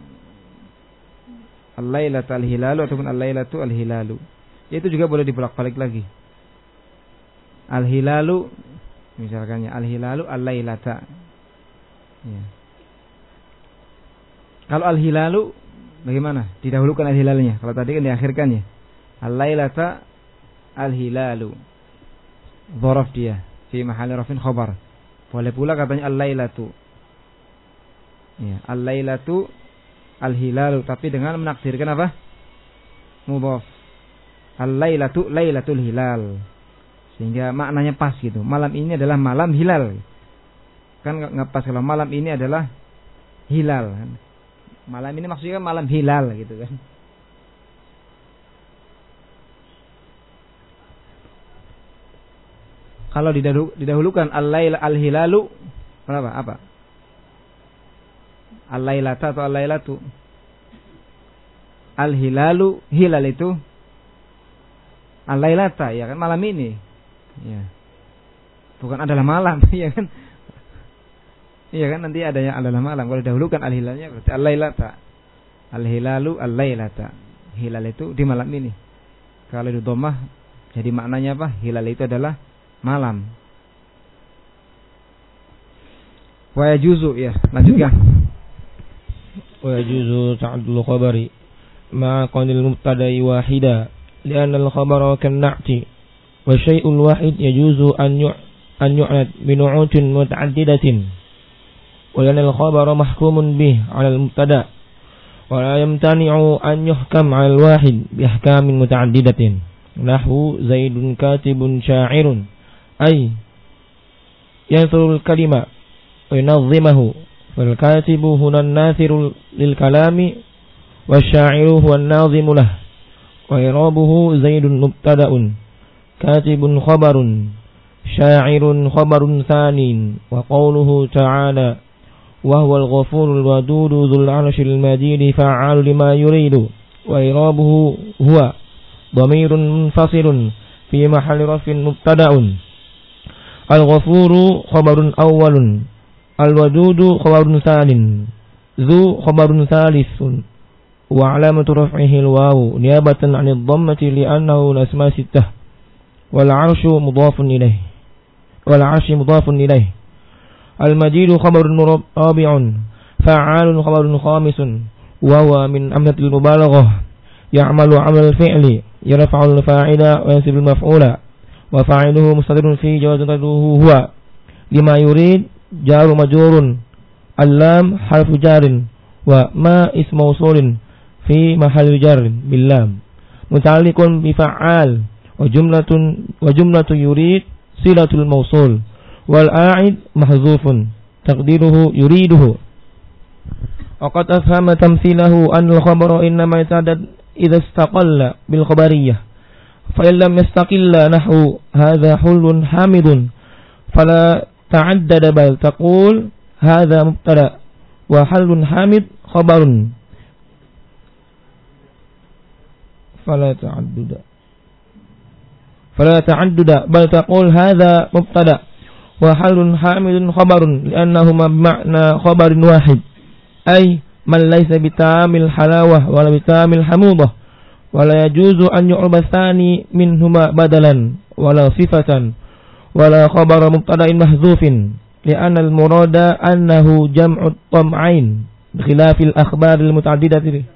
Al-lailatu al-hilalu ataupun al-lailatu al-hilalu. Itu juga boleh dibolak-balik lagi. Al-hilalu misalkannya al-hilalu al-lailata. Ya. Kalau al-hilalu bagaimana? Didahulukan al-hilalnya. Kalau tadi kan diakhirkan ya. Al-lailata al-hilalu. dzaraf dia fi mahalli rafin khabar. Boleh pula katanya al-lailatu. Ya, al-lailatu al-hilalu, tapi dengan menakdirkan apa? Mudhaf. Al-lailatu lailatul hilal. Sehingga maknanya pas gitu. Malam ini adalah malam hilal. Kan enggak pas kalau malam ini adalah hilal kan. Malam ini maksudnya malam hilal gitu kan. Kalau didahulukan al-lail al-hilalu berapa? Apa? Al-lailata atau al-lailatu? Al-hilalu, hilal itu al-lailata, ya kan, malam ini. Ya. Bukan adalah malam, ya kan? Iya kan, nanti adanya adalah malam. Kalau didahulukan al-hilalnya berarti al-lailata. Al-hilalu al-lailata. Hilal itu di malam ini. Kalau di dhammah jadi maknanya apa? Hilal itu adalah malam. Wa yajuzu, ya, lanjutkan. Wa yajuzu ta'addul khabari ma qanil mubtada'i wahida li'anna al-khabara kan-na'ti wa syai'ul wahid yajuzu an yu' an yu'nad bi nu'utin muta'addidatin wa li'anna al-khabara mahkumun bih 'ala al-mubtada' wa la yamtani'u an yuhkam 'ala al-wahid bi ahkamin muta'addidatin nahwu zaidun katibun sya'irun ay yanthurul kalima wa yunazzimahu wal katibu huna an-nathiru lil kalami wasya'iru huwa an-nazimu lah wa irabuhu zaidun mubtada'un katibun khabarun sya'irun khabarun thanin wa qawluhu ta'ala wa huwal ghafurul wadudu dzul 'arsyil majid fa'alu lima yuridu wa irabuhu huwa dhamirun munfasilun fi mahalli rafin mubtada'un al-ghafuru khabarun awwalun al-wadudu khabarun thanin dzu khabarun thalithun wa alamatu raf'ihi al-wawu niyabatan 'anil dhammati li'annahu al-asma' sittah wal 'arsyu mudhafun ilayh wal 'arsyu mudhafun ilayh al-majidu khabarun rabi'un fa'alun khabarun khamisun wa huwa min amsatil mubalaghah ya'malu 'amal al-fi'li yarfa'u al-fa'ila wa yansibu al-maf'ula wa fa'iluhu mustatirun fi jawazin qadruhu huwa lima yurid jaru majrurun al-lam harfu jarin wa ma ismu mawsulin fi mahalli jarrin bil lam muta'alliqun bi fa'al wa jumlatun wa jumlatu yurid silatul mawsul wal a'id mahzufun taqdiruhu yuriduhu wa qad afhama tamthilahu an al-khabaru innama yata'addad idza istaqalla bil khabariyah fa in lam yastaqilla nahwu hadha hulun hamidun fala ta'addada bal taqul hadha mubtada wa halun hamid khabarun fala ta'adduda fala ta'adduda bal taqul hadha mubtada wa halun hamidun khabarun li'annahuma bima'na khabarin wahid ay man laysa bitamil halawah wala bitamil hamudah wala yajuzu an yu'raba tsani minhuma badalan wala sifatan wala khabara mubtada'in mahdzufin li'anna al-murada annahu jam'u tam'ain bikhilafil akhbaril muta'addidati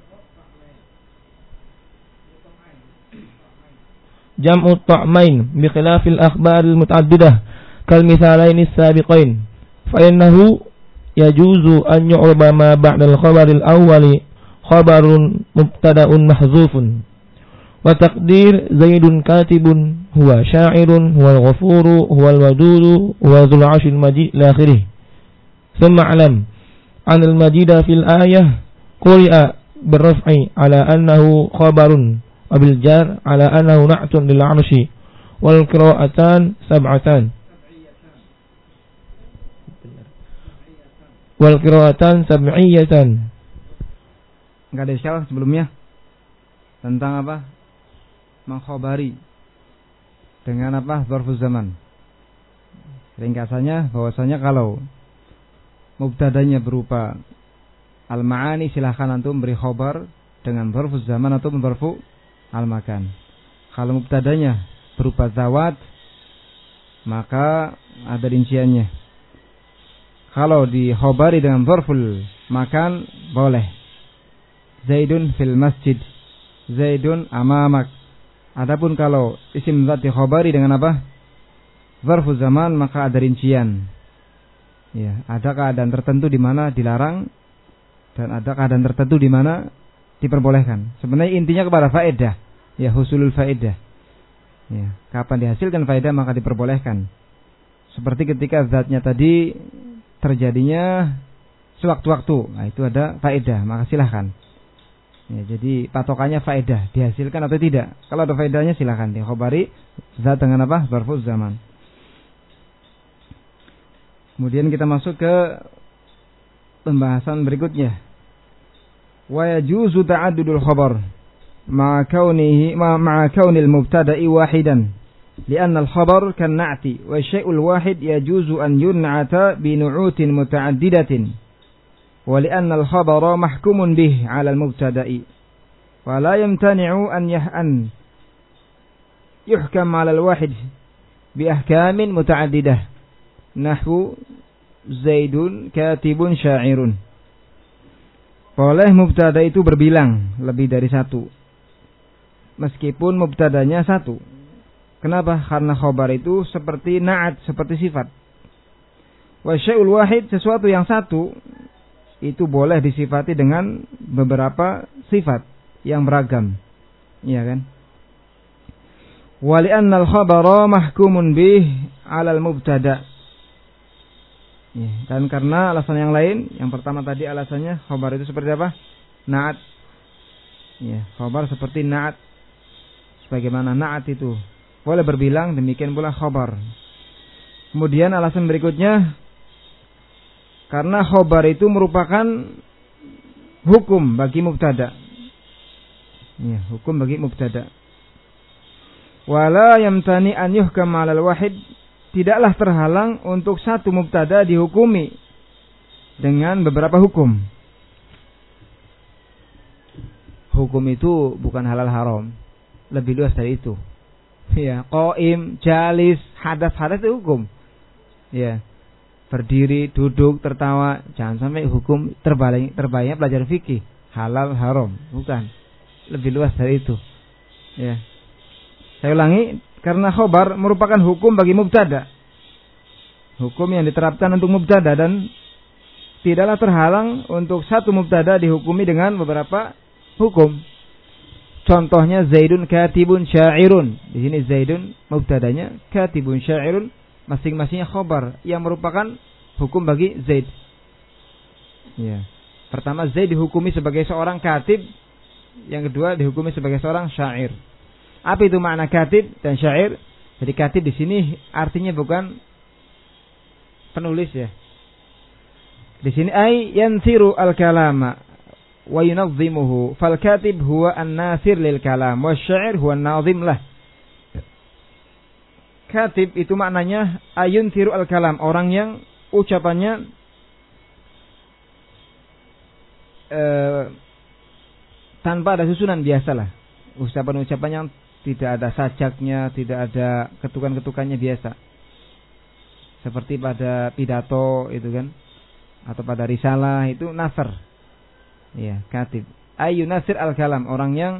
jam'u ta'main bikhilafil akhbaril muta'addidah kal mithalaini as-sabiqain fa innahu yajuzu an yu'raba ma ba'da al-khabaril awwali khabarun mubtada'un mahdzufun wa taqdir zaidun katibun huwa sya'irun huwal ghafuru huwal wadudu huwa dzul 'arsyil majid ila akhirih thumma alam an al-majida fil ayah quri'a birraf'i ala annahu khabarun wa bil jar ala annahu na'tun lil 'arsy wal qira'atan sab'atan wal qira'atan sab'iyatan. Enggak ada istilah sebelumnya tentang apa? Mengkhabari dengan apa? Dzarfuz zaman. Ringkasannya bahwasanya kalau mubtadanya berupa al-ma'ani silahkan antum beri khabar dengan dzarfuz zaman atau dzarfu al-makan. Kalau mubtadanya berupa zawat maka ada rinciannya. Kalau dikhabari dengan dzarful makan boleh. Zaidun fil masjid, Zaidun amamak. Adapun kalau isim zat dikhabari dengan apa? zarfu zaman maka ada rincian. Ya, ada keadaan tertentu di mana dilarang dan ada keadaan tertentu di mana diperbolehkan. Sebenarnya intinya kepada faedah, ya husulul faedah. Ya, kapan dihasilkan faedah maka diperbolehkan. Seperti ketika zatnya tadi terjadinya sewaktu-waktu, nah itu ada faedah, maka silahkan. Ya, jadi patokannya faedah, dihasilkan atau tidak. Kalau ada faedahnya silahkan dikhobari zat dengan apa? Zarfuz zaman. Kemudian kita masuk ke pembahasan berikutnya. Wa yajuzu ta'addudul khabar ma'a kaunihi ma'a kaunil mubtada'i wahidan. لأن الخبر كالنعت والشيء الواحد يجوز أن ينعت بنعوت متعددة ولأن الخبر محكوم به على المبتدأ ولا يمتنع أن يحكم على الواحد بأحكام متعددة نحو زيد كاتب شاعر. Boleh mubtada itu berbilang lebih dari satu meskipun mubtadanya satu. Kenapa? Karena khobar itu seperti na'at, seperti sifat. Wa syai'ul wahid, sesuatu yang satu itu boleh disifati dengan beberapa sifat yang beragam. Iya kan? Wa li'anna al-khabara mahkumun bih 'ala al-mubtada. Ya, dan karena alasan yang lain, yang pertama tadi alasannya khobar itu seperti apa? Na'at. Ya, khobar seperti na'at. Sebagaimana na'at itu boleh berbilang, demikian pula khobar. Kemudian alasan berikutnya, karena khobar itu merupakan hukum bagi mubtada. Ya, hukum bagi mubtada. Wala yamtani an yuhkam 'alal wahid, tidaklah terhalang untuk satu mubtada dihukumi dengan beberapa hukum. Hukum itu bukan halal haram, lebih luas dari itu. Ya, qaim, jalis, hadas, hadas itu hukum. Ya, berdiri, duduk, tertawa, jangan sampai hukum terbalik terbaliknya pelajaran fikih, halal haram, bukan. Lebih luas dari itu. Ya. Saya ulangi, karena khobar merupakan hukum bagi mubtada. Hukum yang diterapkan untuk mubtada dan tidaklah terhalang untuk satu mubtada dihukumi dengan beberapa hukum. Contohnya Zaidun katibun syairun. Di sini Zaidun mubtadanya, katibun syairun masing-masingnya khobar yang merupakan hukum bagi Zaid. Ya. Pertama Zaid dihukumi sebagai seorang katib, yang kedua dihukumi sebagai seorang syair. Apa itu makna katib dan syair? Jadi katib di sini artinya bukan penulis ya. Di sini ay yansiru al-kalama wa yunazzimuhu, fal katib huwa an-nasir lil kalam wa syair huwa an-nazim lah. Katib itu maknanya ayun siru al-kalam, orang yang ucapannya eh, tanpa ada susunan, biasalah. Ucapan-ucapan yang tidak ada sajaknya, tidak ada ketukan-ketukannya, biasa. Seperti pada pidato itu kan, atau pada risalah itu nasr. Ya, katib. Ayu nasir al-kalam, orang yang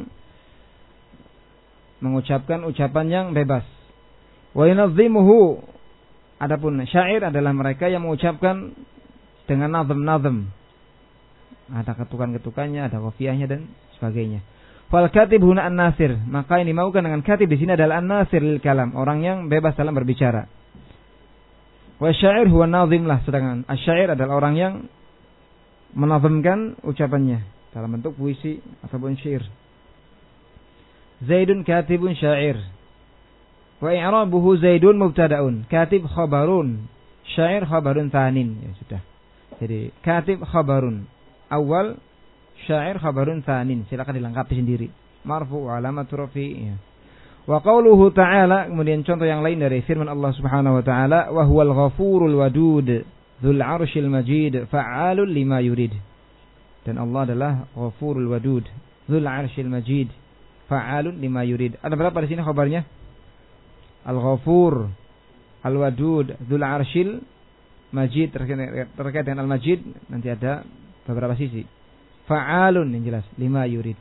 mengucapkan ucapan yang bebas. Wa yunazzimuhu, adapun syair adalah mereka yang mengucapkan dengan nazm-nazm. Ada ketukan-ketukannya, ada qafiyahnya dan sebagainya. Fal katib huna an-nasir, maka yang dimaukan dengan katib di sini adalah an-nasir lil kalam, orang yang bebas dalam berbicara. Wa syair huwa nazim lah, sedangkan asyair adalah orang yang menazamkan ucapannya dalam bentuk puisi ataupun syair. Zaidun katibun syair. Wa i'rabuhu Zaidun mubtada'un, katib khabarun, syair khabarun tsanin. Ya sudah. Jadi katib khabarun awal, syair khabarun tsanin. Silakan dilengkapi sendiri. Marfu alamatu rafi. Ya. Wa qauluhu ta'ala, kemudian contoh yang lain dari firman Allah Subhanahu wa taala, wa huwal ghafurul wadud dzul 'arsyil majid fa'alul lima yurid. Dan Allah adalah Ghafurul Wadud dzul 'arsyil majid fa'alul lima yurid. Ada berapa di sini khabarnya? Al-Ghafur, Al-Wadud, dzul 'arsyil majid, terkait dengan Al-Majid nanti ada beberapa sisi. Fa'alun yang jelas lima yurid.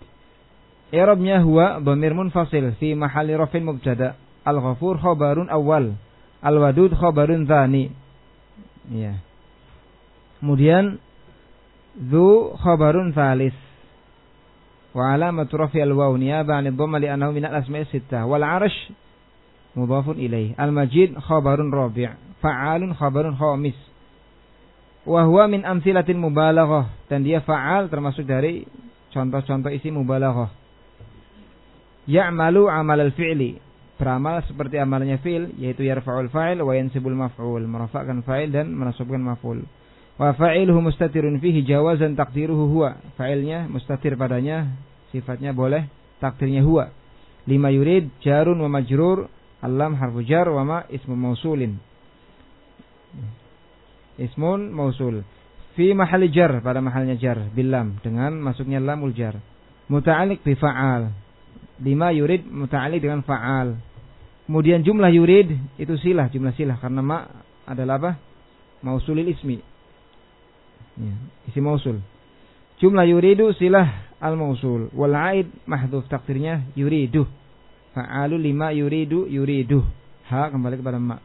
I'rabnya huwa dhamir munfasil fi mahalli raf'in mubtada. Al-Ghafur khabarun awal, Al-wadud khabarun tsani. Ya. Kemudian dzu khabarun tsalis. Wa alamatu rafi al-waw niyaba 'an ad-dhamma li annahu min al-asma'i sittah. Wal 'arsh mudhafun ilaih. Al-majid khabarun rabi'. Fa'alun khabarun khamis. Wa huwa min amsilatil mubalaghah, dan dia fa'al termasuk dari contoh-contoh isi mubalaghah. Ya'malu 'amal al-fi'li, beramal seperti amalnya fi'il, yaitu yarfa'ul fa'il wa yansibul maf'ul, merafa'kan fa'il dan menasabkan maf'ul. Wa fa'iluhu mustatirun fihi jawazan taqdiruhu huwa, fa'ilnya mustatir padanya, sifatnya boleh, takdirnya huwa. Lima yurid jarun wa majrur, al-lam harfu jar wa ma ismu mausulin. Ismun mausul fi mahalli jar, pada mahalnya jar bil lam, dengan masuknya lamul jar. Muta'alliq bi fa'al, lima yurid muta'alliq dengan fa'al. Kemudian jumlah yurid itu silah, jumlah silah, karena ma adalah apa? Mausulil ismi, ya, isi mausul. Jumlah yuridu silah al mausul. Wal aid mahdhuf, takdirnya yuridu. Fa'alu lima yuridu yuridu, ha kembali kepada ma.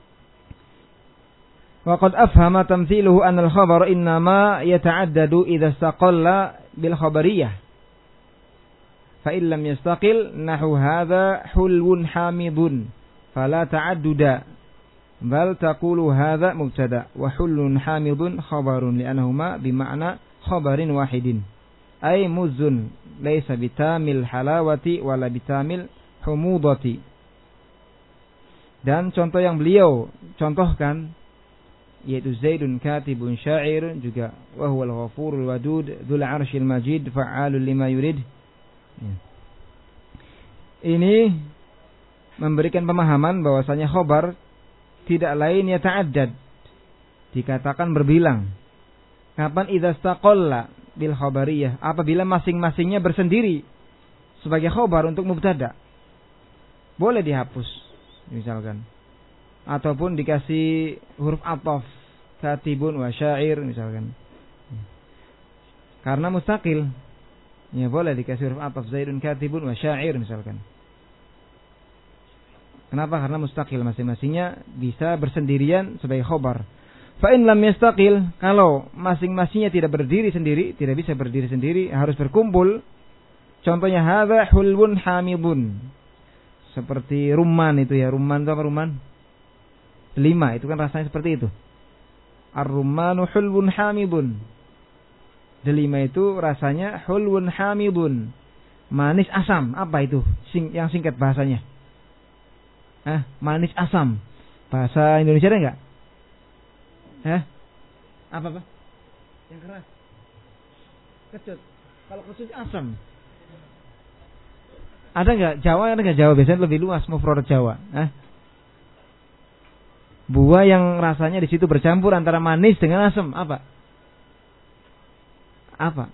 Wa qad afhama tamthiluhu anna al-khabar innama yata'addadu idza istaqalla bil khabariyah. Fa in lam yastaqil nahu hadha hulwun hamidun fala ta'adduda bal taqulu hadha mubtada wa hulwun hamidun khabarun li'annahuma bima'na khabarin wahidin ay muzun laysa bitamil halawati wala bitamil humudati. Dan contoh yang beliau contohkan yaitu Zaidun katibun syairun, juga wa huwal ghafurul wadud dzul arsyil majid fa'alul lima yurid. Ya. Ini memberikan pemahaman bahwasanya khabar tidak lain ya ta'addad, dikatakan berbilang. Kapan idza istaqalla bil khabariyah, apabila masing-masingnya bersendiri sebagai khabar untuk mubtada. Boleh dihapus misalkan, ataupun dikasih huruf ataf katibun wa syair misalkan, karena mustaqil, ya boleh dikasih huruf ataf Zaidun katibun wa syair misalkan. Kenapa? Karena mustaqil, masing-masingnya bisa bersendirian sebagai khabar. Fa in lam yastaqil, kalau masing-masingnya tidak berdiri sendiri, tidak bisa berdiri sendiri, harus berkumpul. Contohnya hadza hulwun hamidun, seperti rumman itu ya, rumman itu apa rumman? Lima, itu kan rasanya seperti itu. Ar-rummanu hulwun hamidun. Delima itu rasanya hulwun hamidun, manis asam. Apa itu? Sing, yang singkat bahasanya. Hah? Manis asam. Bahasa Indonesia ada enggak? Hah? Apa apa? Yang keras. Kecut. Kalau kecut asam. Ada enggak Jawa? Ada enggak Jawa? Biasanya lebih luas mufrad Jawa. Hah? Buah yang rasanya di situ bercampur antara manis dengan asam, apa? Apa?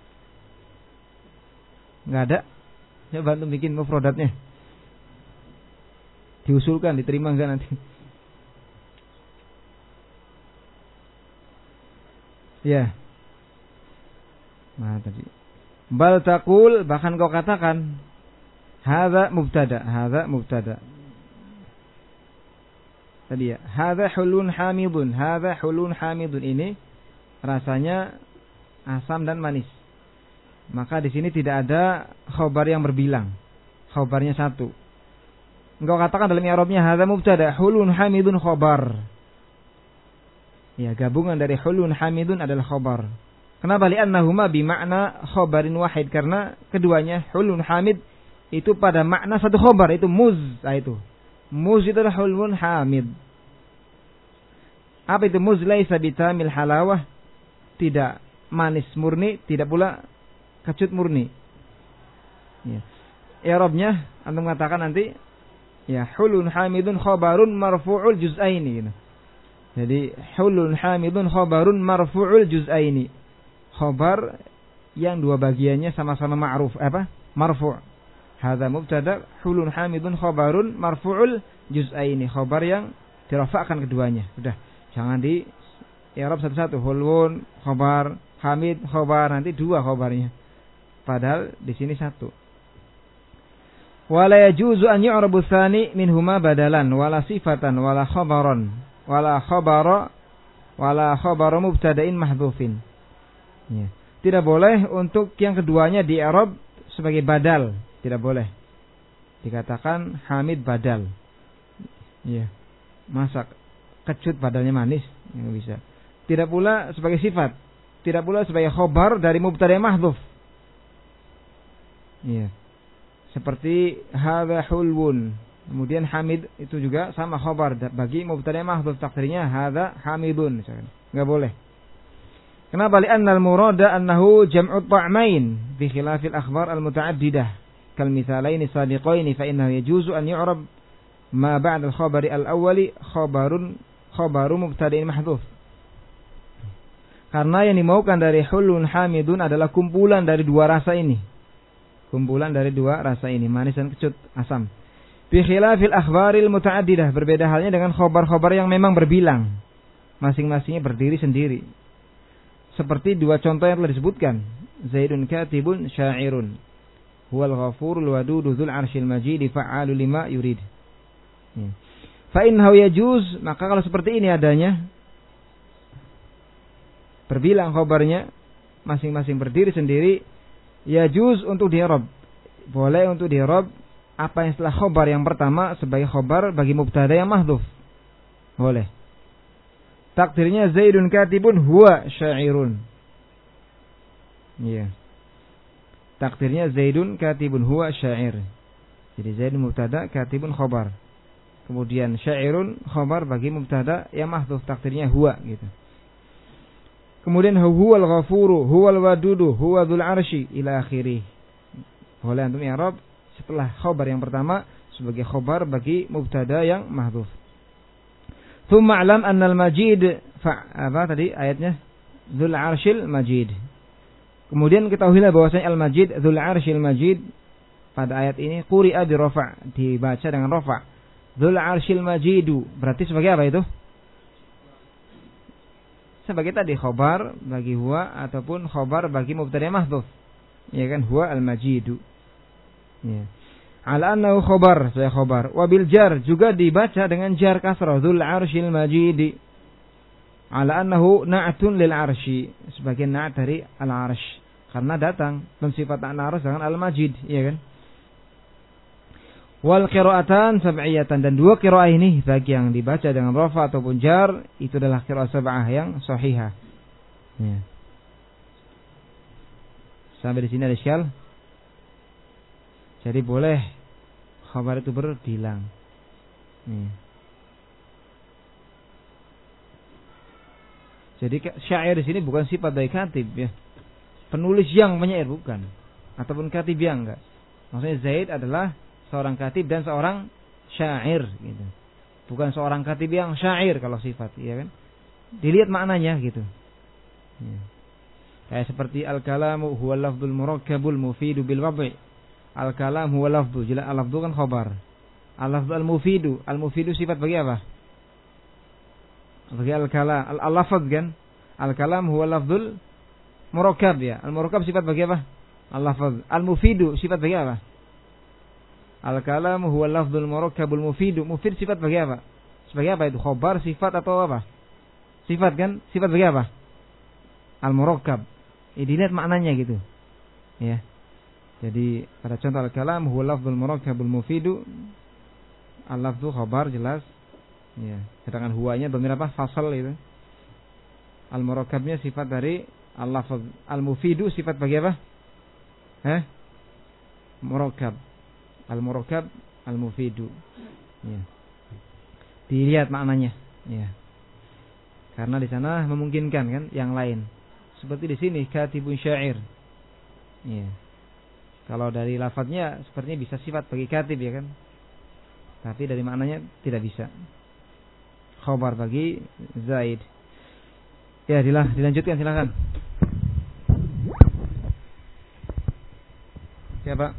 Enggak ada? Ya bantu bikin mufradatnya. Diusulkan, diterima enggak nanti? Ya. Nah tadi. Bal taqul, bahkan kau katakan hadza mubtada, hadza mubtada. Tadi ya, hadza hulun hamidun, hadza hulun hamidun, ini rasanya asam dan manis. Maka di sini tidak ada khabar yang berbilang. Khabarnya satu. Engkau katakan dalam i'rabnya hadza mubtada, hulun hamidun khabar. Ya, gabungan dari hulun hamidun adalah khabar. Kenapa? Li'annahuma bima'na khabarin wahid, karena keduanya hulun hamid itu pada makna satu khabar, itu muz, nah itu. Muz itu adalah hulun hamid. Apa itu muz? Laisa bitamil halawah, tidak manis murni, tidak pula kecut murni. Ya. I'rabnya antum mengatakan nanti ya hulun hamidun khabarun marfu'ul juz'aini gitu. Jadi hulun hamidun khabarun marfu'ul juz'aini. Khabar yang dua bagiannya sama-sama ma'ruf, apa? Marfu'. Hadza mubtada, hulun hamidun khabarun marfu'ul juz'aini. Khabar yang dirafa'kan keduanya. Sudah, jangan di i'rab satu-satu. Hulun khabar, hamid khabar, nanti dua khabarnya. Padahal di sini satu. Wala yajuzu an yu'rabu tsani minhuma badalan wala sifatan wala khabaran wala khabara wala khabara mubtada'in mahdhufin. Ya. Tidak boleh untuk yang keduanya di i'rab sebagai badal, tidak boleh. Dikatakan Hamid badal. Ya. Masak kecut badalnya manis, enggak bisa. Tidak pula sebagai sifat, tidak pula sebagai khabar dari mubtada' mahdhuf. Ya. Seperti hadza hulwun. Kemudian Hamid itu juga sama khabar bagi mubtada' mahdhuf, takdirnya hadza Hamidun misalkan. Enggak boleh. Kenapa? Li'anna al-murada annahu jam'u ta'main bi khilafil akhbar al-muta'addidah kal mithalaini sabiqaini fa innahu yajuzu an yu'rab ma ba'da al-khabari al-awwali khabarun khabaru mubtada'in mahdhuf. Karena yang dimaukan dari hulun hamidun adalah kumpulan dari dua rasa ini. Kumpulan dari dua rasa ini, manis dan kecut, asam. Bi khilafil akhbaril muta'addidah, berbeda halnya dengan khabar-khabar yang memang berbilang. Masing-masingnya berdiri sendiri. Seperti dua contoh yang telah disebutkan. Zaidun katibun sya'irun. Huwal ghafurul wadudu dzul arsyil majid fa'alu lima yurid. Ya. Fa innahu yajuz, maka kalau seperti ini adanya berbilang khabarnya masing-masing berdiri sendiri, yajuz untuk di-i'rab. Boleh untuk di-i'rab apa yang setelah khabar yang pertama sebagai khabar bagi mubtada yang mahdhuf. Boleh. Takdirnya Zaidun katibun huwa sya'irun. Iya. Takdirnya Zaidun katibun huwa sya'ir. Jadi Zaidun mubtada, katibun khabar. Kemudian sya'irun khabar bagi mubtada yang mahdhuf, takdirnya huwa gitu. Kemudian huwal ghafuru, huwal wadudu, huwa dzul arsy ila akhirih. Boleh antum i'rab setelah khabar yang pertama sebagai khabar bagi mubtada yang mahdhuf. Tsumma alam annal majid fa apa tadi ayatnya? Dzul arsyil majid. Kemudian ketahuilah bahwasanya al-majid dzul arsyil majid pada ayat ini quri'a bi rafa', dibaca dengan rafa'. Dzul arsyil majidu berarti sebagai apa itu? Sebagai tadi khabar bagi huwa ataupun khabar bagi mubtada mahdhuf. Ya kan, huwa al-majidu. Ya. Ala annahu khabar, saya khabar. Wa bil jar juga dibaca dengan jar kasrah, dzul arsyil majidi. Ala annahu na'tun lil arsy, sebagai na'at dari al-arsy. Karena datang pensifat al-arsy dengan al-majid, ya kan? Wal qira'atan sab'iyatan, dan dua qiraah ini bagi yang dibaca dengan rafa ataupun jar itu adalah qiraah sab'ah yang sahihah. Ya. Sampai di sini ada syal. Jadi boleh khabar itu berbilang. Ya. Jadi syair di sini bukan sifat dari katib ya. Penulis yang penyair bukan, ataupun katib yang enggak. Maksudnya Zaid adalah seorang katib dan seorang syair gitu. Bukan seorang katib yang syair kalau sifat, ya kan? Dilihat maknanya gitu. Ya. Kayak seperti al-kalamu huwa lafdzul murakkabul mufidu bil wad'i. Al-kalam huwa lafdzu, jelas al-lafdzu kan khabar. Al-lafdzu al-mufidu, al-mufidu sifat bagi apa? Bagi al-kalam, al-lafdz kan? Al-kalam huwa lafdzul murakkab ya. Al-murakkab sifat bagi apa? Al-lafdz. Al-mufidu sifat bagi apa? Al-kalam huwa lafdzul murakkabul mufidu. Mufid sifat bagi apa? Sebagai apa itu? Khabar, sifat atau apa? Sifat kan? Sifat bagi apa? Al-murakkab. Ini dilihat maknanya gitu. Ya. Jadi pada contoh al-kalam huwa lafdzul murakkabul mufidu. Al-lafdzu khabar jelas. Ya. Sedangkan huwanya dhamir apa? Fasal itu. Al-murakkabnya sifat dari al-lafdz. Al-mufidu sifat bagi apa? Eh? Murakkab. Al-murakkab al-mufidu. Ya. Dilihat maknanya, ya. Karena di sana memungkinkan kan yang lain. Seperti di sini katibun syair. Ya. Kalau dari lafadznya sepertinya bisa sifat bagi katib ya kan. Tapi dari maknanya tidak bisa. Khabar bagi Zaid. Ya, dilah, dilanjutkan silakan. Siapa?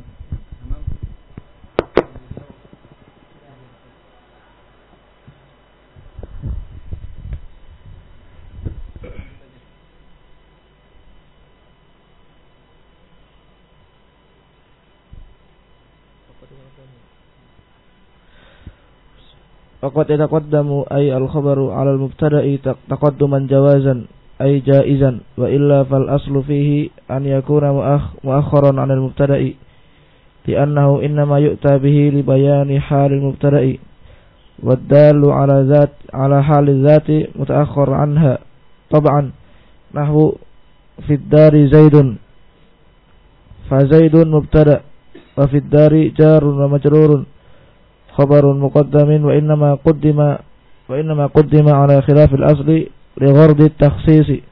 faqad yataqaddamu ay al-khabaru 'ala al-mubtada'i taqadduman jawazan ay jaizan wa illa fal aslu fihi an yakuna mu'akhkharan 'ala al-mubtada'i li'annahu innama yu'ta bihi li bayani halil mubtada'i wad-dallu 'ala zat 'ala halil zati muta'akhkhar 'anha tab'an nahwu fid dari zaidun fa zaidun mubtada' wa fid dari jarun wa majrurun khabarun muqaddamin wa innama quddima wa innama quddima ala khilafil asli li ghardi at-takhsis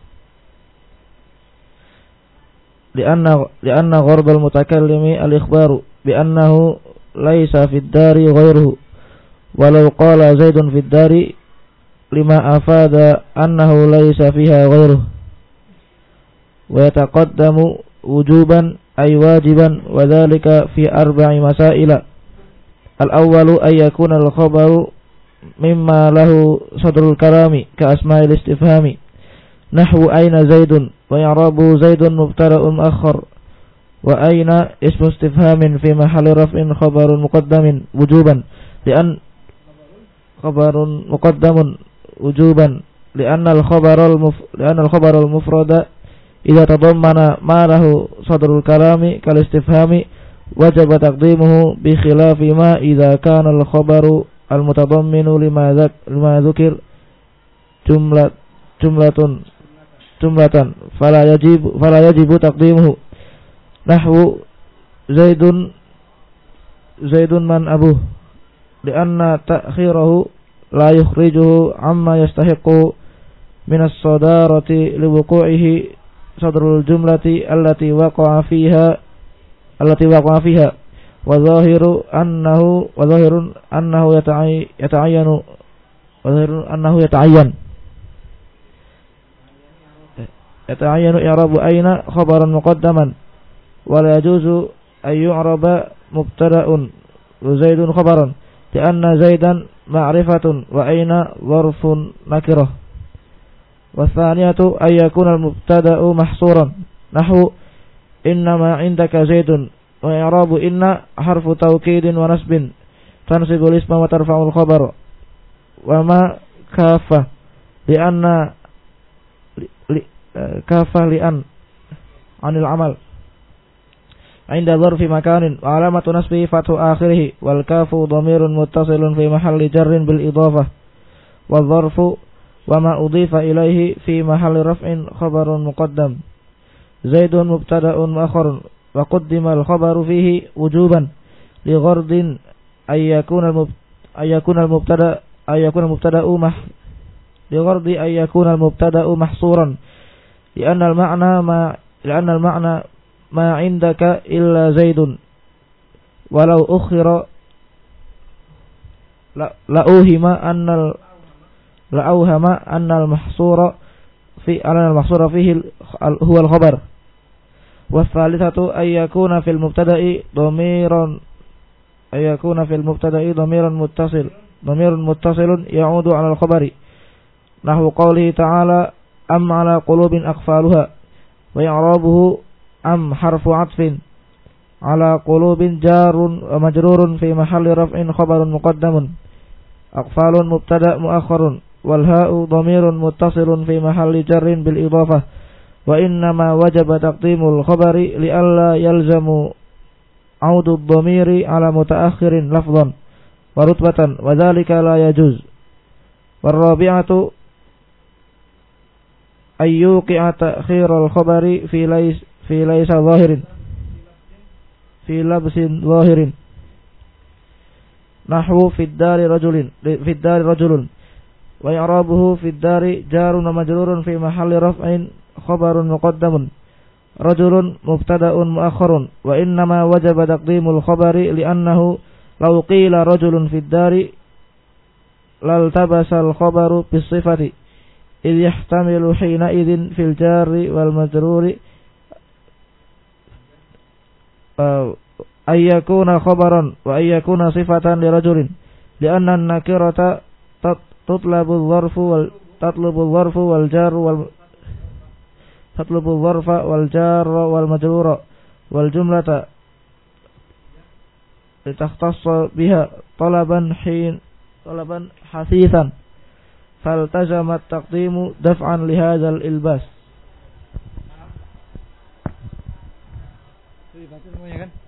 lianna lianna ghard al-mutakallimi al-ikhbaru bi annahu laysa fid dari ghayruhu walau qala zaidun fid dari lima afada annahu laysa fiha ghayruhu wa yataqaddamu wujuban ay wajiban wa dhalika fi arba'i masaila. Al-awwalu ay yakuna al-khabaru mimma lahu sadrul kalami ka asma'il istifhami nahwu aina zaidun wa i'rabu zaidun mubtada'un mu'akhkhar wa aina ismu istifhamin fi mahalli raf'in khabarun muqaddamin wujuban li'an khabarun muqaddamun wujuban li'anna al-khabara li'anna al-khabara al-mufrada idza tadammana ma lahu sadrul kalami kal istifhami wajib taqdimuhu bi khilafi ma idza kana al-khabaru al-mutadamminu lima dzak lima dzukir jumlah jumlatun jumlatan fala yajib fala yajibu taqdimuhu nahwu zaidun zaidun man abuh lianna ta'khirahu la yukhrijuhu amma yastahiqu min as-sadarati liwuqu'ihi sadrul jumlati allati waqa'a fiha allati waqa'a fiha wa zahiru annahu wa zahirun annahu yata'ayyanu wa zahirun annahu yata'ayyan yata'ayyanu i'rabu aina khabaran muqaddaman wa la yajuzu ay yu'raba mubtada'un wa zaidun khabaran li'anna zaidan ma'rifatun wa aina dharfun nakirah wa thaniyatu ay yakuna al-mubtada'u mahsuran nahwu innama indaka zaidun wa i'rabu inna harfu tawkidin wa nasbin tansibul isma wa tarfa'ul khabar wa ma kafa li'anna li, li, kafa li'an anil amal inda dharfi makanin wa alamatu nasbihi fathu akhirih wal kafu dhamirun muttasilun fi mahalli jarrin bil idafah wal dharfu wa ma udhifa ilaihi fi mahalli raf'in khabarun muqaddam zaidun mubtada'un mu'akhkharun wa qaddima al-khabaru fihi wujuban li ghardin ay yakuna ay yakuna al-mubtada ay yakuna al-mubtada'u mah li ghardi ay yakuna al-mubtada'u mahsuran li'anna al-ma'na ma li'anna al-ma'na ma 'indaka illa zaidun walau ukhira la la uhima anna la awhama anna al-mahsura fi anna al-mahsura fihi huwa al-khabar. والثالثة أن يكون في المبتدأ ضميرا أن يكون في المبتدأ ضميرا متصل ضمير متصل يعود على الخبر نحو قوله تعالى أم على قلوب أقفالها وإعرابه أم حرف عطف على قلوب جار ومجرور في محل رفع خبر مقدم أقفال مبتدأ مؤخر والهاء ضمير متصل في محل جر بالإضافة وإنما وجب تقديم الخبر لئلا يلزم عود الضمير على متأخر لفظا ورتبة وذلك لا يجوز. والرابعة أن يوقع تأخير الخبر في ليس في ليس ظاهر في لبس ظاهر نحو في الدار رجل في الدار رجل وإعرابه في الدار جار ومجرور في محل رفع خبر مقدم رجل مبتدأ مؤخر وإنما وجب تقديم الخبر لأنه لو قيل رجل في الدار لالتبس الخبر بالصفة إذ يحتمل حينئذ في الجار والمجرور أن يكون خبرا وأن يكون صفة لرجل لأن النكرة تطلب الظرف تطلب الظرف والجار وال تطلب الظرف والجار والمجرور والجملة لتختص بها طلبا حين talaban hasisan faltazama at-taqdimu daf'an li hadzal ilbas. Baca semuanya kan?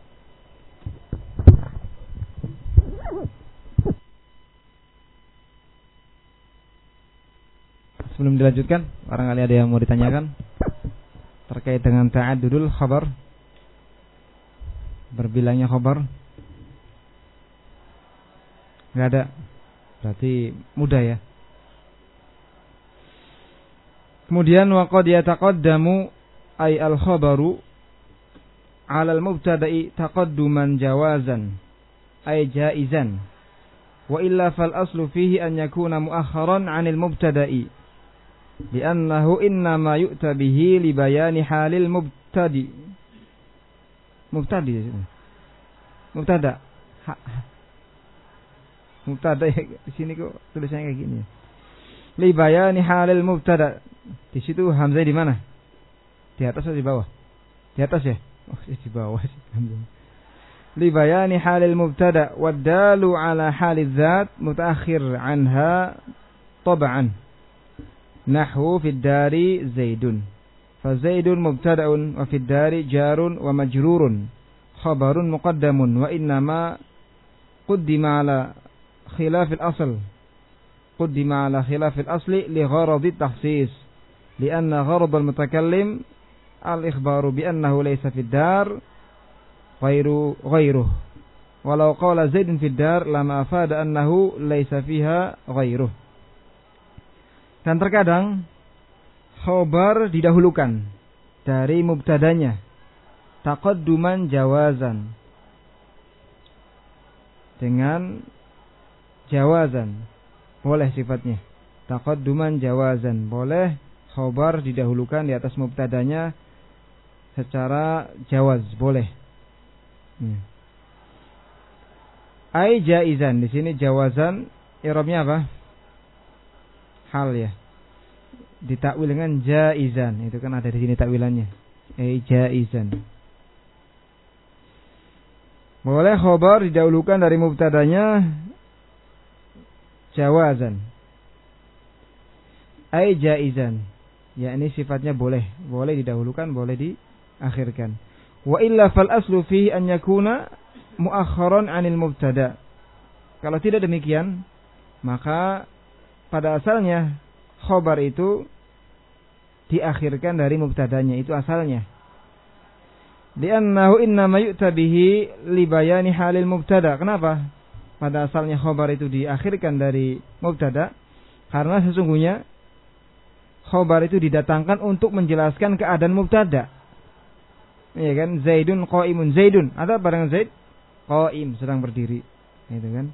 Sebelum dilanjutkan, barangkali ada yang mau ditanyakan terkait dengan ta'addudul khabar, berbilangnya khabar. Enggak ada. Berarti mudah ya. Kemudian wa qad yataqaddamu ay al-khabaru 'ala al-mubtada'i taqadduman jawazan ay jaizan wa illa fal aslu fihi an yakuna mu'akhkharan 'anil mubtada'i li'annahu innama yu'ta bihi li bayani halil mubtadi. Mubtadi mubtada. Ha. Mubtada di sini kok tulisannya kayak gini. Li bayani halil mubtada. Di situ hamzah di mana? Di atas atau di bawah? Di atas ya? Oh, di bawah sih hamzah. Li bayani halil mubtada wad dalu ala halil dzat mutaakhir anha tab'an. Nahwu fid dari Zaidun. Fa Zaidun mubtada'un wa fid dari jarun wa majrurun. Khabarun muqaddamun wa innama quddima ala khilaf al-asl. Quddima ala khilaf al-asli li gharad at-takhsis. Lianna gharad al-mutakallim al-ikhbaru bi annahu laysa fid dar ghairu ghairuh. Walau qala Zaidun fid dar lama afada annahu laysa fiha ghairuh. Dan terkadang khabar didahulukan dari mubtadanya taqadduman jawazan, dengan jawazan boleh sifatnya taqadduman jawazan, boleh khabar didahulukan di atas mubtadanya secara jawaz, boleh. Hmm. Ai jaizan, di sini jawazan i'rabnya apa? Hal ya, ditakwil dengan jaizan, itu kan ada di sini takwilannya. Eh jaizan, boleh khabar didahulukan dari mubtadanya jawazan. Ai jaizan, ya ini sifatnya boleh, boleh didahulukan, boleh diakhirkan. Wa illa fal aslu fihi an yakuna muakhkharan 'anil mubtada. Kalau tidak demikian, maka pada asalnya khabar itu diakhirkan dari mubtadanya, itu asalnya. Li'annahu innama yu'ta bihi li bayani halil mubtada. Kenapa? Pada asalnya khabar itu diakhirkan dari mubtada karena sesungguhnya khabar itu didatangkan untuk menjelaskan keadaan mubtada. Iya kan? Zaidun qa'imun. Zaidun, ada barang Zaid qa'im, sedang berdiri. Itu kan?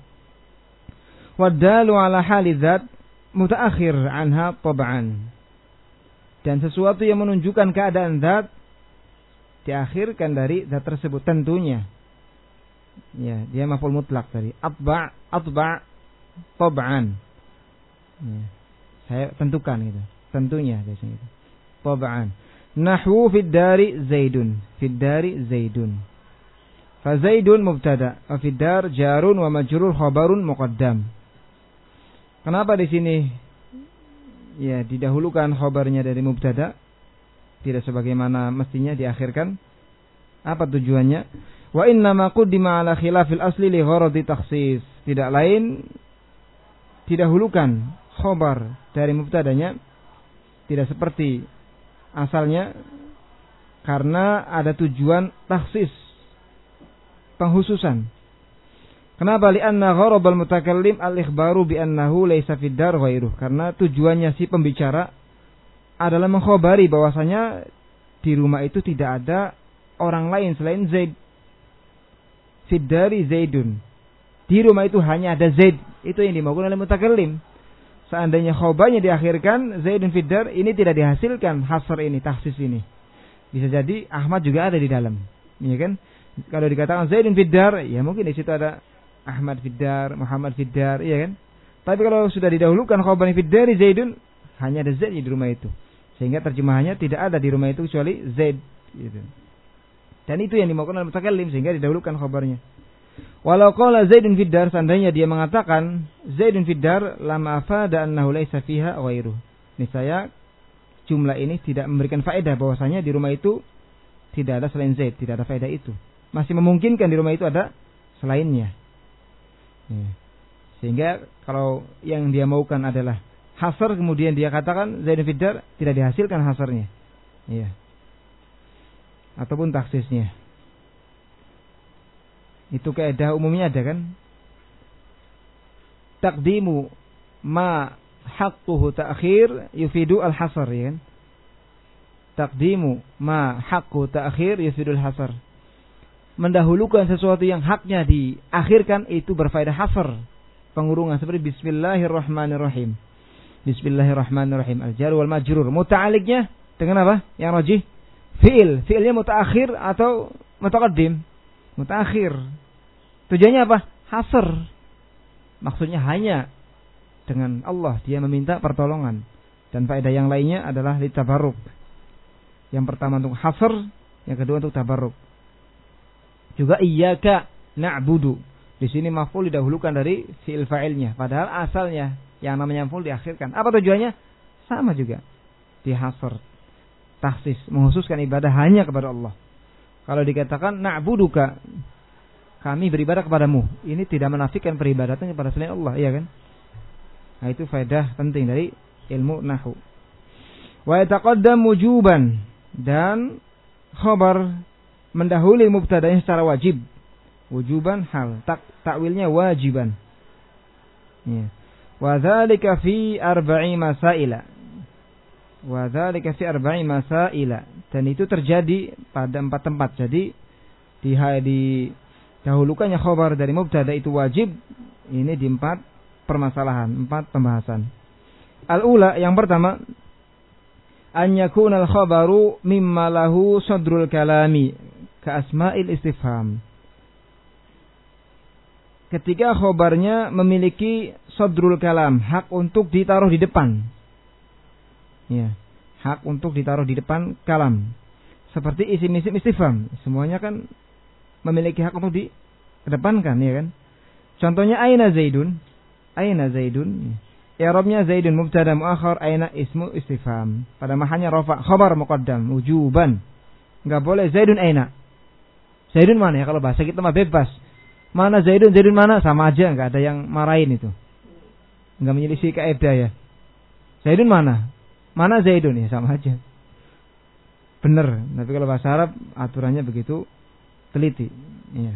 Wadalu ala halidzat mutaakhir anha tab'an. Dan sesuatu yang menunjukkan keadaan zat diakhirkan dari zat tersebut tentunya. Ya, dia maf'ul mutlak tadi. Atba' atba' tab'an. Ya, saya tentukan gitu. Tentunya biasanya itu. Tab'an. Nahwu fid dari Zaidun. Fid dari Zaidun. Fa Zaidun mubtada, wa fid dar jarun wa majrur khabarun muqaddam. Kenapa di sini ya didahulukan khabarnya dari mubtada, tidak sebagaimana mestinya diakhirkan? Apa tujuannya? Wa inna ma quddima ala khilafil asli li gharadi takhsis. Tidak lain didahulukan khabar dari mubtadanya tidak seperti asalnya karena ada tujuan takhsis, penghususan. Kenapa? Li'anna gharabal mutakallim al-ikhbaru bi annahu laysa fid dar ghairuh. Karena tujuannya si pembicara adalah mengkhabari bahwasanya di rumah itu tidak ada orang lain selain Zaid. Fid dari Zaidun. Di rumah itu hanya ada Zaid. Itu yang dimaukan oleh mutakallim. Seandainya khabarnya diakhirkan Zaidun fid dar, ini tidak dihasilkan hasr ini, takhsis ini. Bisa jadi Ahmad juga ada di dalam. Iya kan? Kalau dikatakan Zaidun fid dar, ya mungkin di situ ada Ahmad fiddar, Muhammad fiddar, iya kan? Tapi kalau sudah didahulukan khabar fiddari Zaidun, hanya ada Zaid di rumah itu. Sehingga terjemahannya tidak ada di rumah itu kecuali Zaid gitu. Dan itu yang dimaukan oleh mutakallim, sehingga didahulukan khabarnya. Walau qala Zaidun fid dar, seandainya dia mengatakan Zaidun fid dar, lam afada annahu laisa fiha ghairuh. Niscaya jumlah ini tidak memberikan faedah bahwasanya di rumah itu tidak ada selain Zaid, tidak ada faedah itu. Masih memungkinkan di rumah itu ada selainnya. Ya. Sehingga kalau yang dia maukan adalah hasar, kemudian dia katakan Zaidun fid dar, tidak dihasilkan hasarnya. Ya. Ataupun taksisnya. Itu kaidah umumnya ada kan? Taqdimu ma haqquhu ta'khir yufidu al-hasar, ya kan? Taqdimu ma haqqu ta'khir yufidu al-hasar. Mendahulukan sesuatu yang haknya diakhirkan itu berfaedah hasar, pengurungan, seperti bismillahirrahmanirrahim. Bismillahirrahmanirrahim. Al-jar wal majrur. Muta'alliqnya dengan apa? Yang rajih fi'il. Fi'ilnya mutaakhir atau mutaqaddim? Mutaakhir. Tujuannya apa? Hasr. Maksudnya hanya dengan Allah dia meminta pertolongan. Dan faedah yang lainnya adalah litabarruk. Yang pertama untuk hasr, yang kedua untuk tabarruk. Juga iyyaka na'budu. Di sini maf'ul didahulukan dari fi'il fa'ilnya, padahal asalnya yang namanya maf'ul diakhirkan. Apa tujuannya? Sama juga. Di hasr. Takhsis, menghususkan ibadah hanya kepada Allah. Kalau dikatakan na'buduka, kami beribadah kepadamu, ini tidak menafikan peribadatan kepada selain Allah, iya kan? Nah, itu faedah penting dari ilmu nahwu. Wa yataqaddam wujuban, dan khabar mendahului mubtada'nya secara wajib. Wujuban hal, tak takwilnya wajiban. Ya. Wa dzalika fi arba'i masaila. Wa dzalika fi arba'i masaila. Dan itu terjadi pada empat tempat. Jadi di di dahulukannya khabar dari mubtada itu wajib, ini di empat permasalahan, empat pembahasan. Al-ula, yang pertama, an yakuna al-khabaru mimma lahu sadrul kalami ka asma'il istifham. Ketika khabarnya memiliki sadrul kalam, hak untuk ditaruh di depan. Ya, hak untuk ditaruh di depan kalam. Seperti isim-isim istifham, semuanya kan memiliki hak untuk dikedepankan, ya kan? Contohnya aina Zaidun, aina Zaidun. I'rabnya Zaidun mubtada muakhar, aina ismu istifham. Pada mahanya rafa, khabar muqaddam wujuban. Enggak boleh Zaidun aina. Zaidun mana ya? Kalau bahasa kita mah bebas. Mana Zaidun, Zaidun mana? Sama aja, enggak ada yang marahin itu. Enggak menyelisih kaidah ya. Zaidun mana? Mana Zaidun ya, sama aja. Benar. Tapi kalau bahasa Arab aturannya begitu teliti. Iya.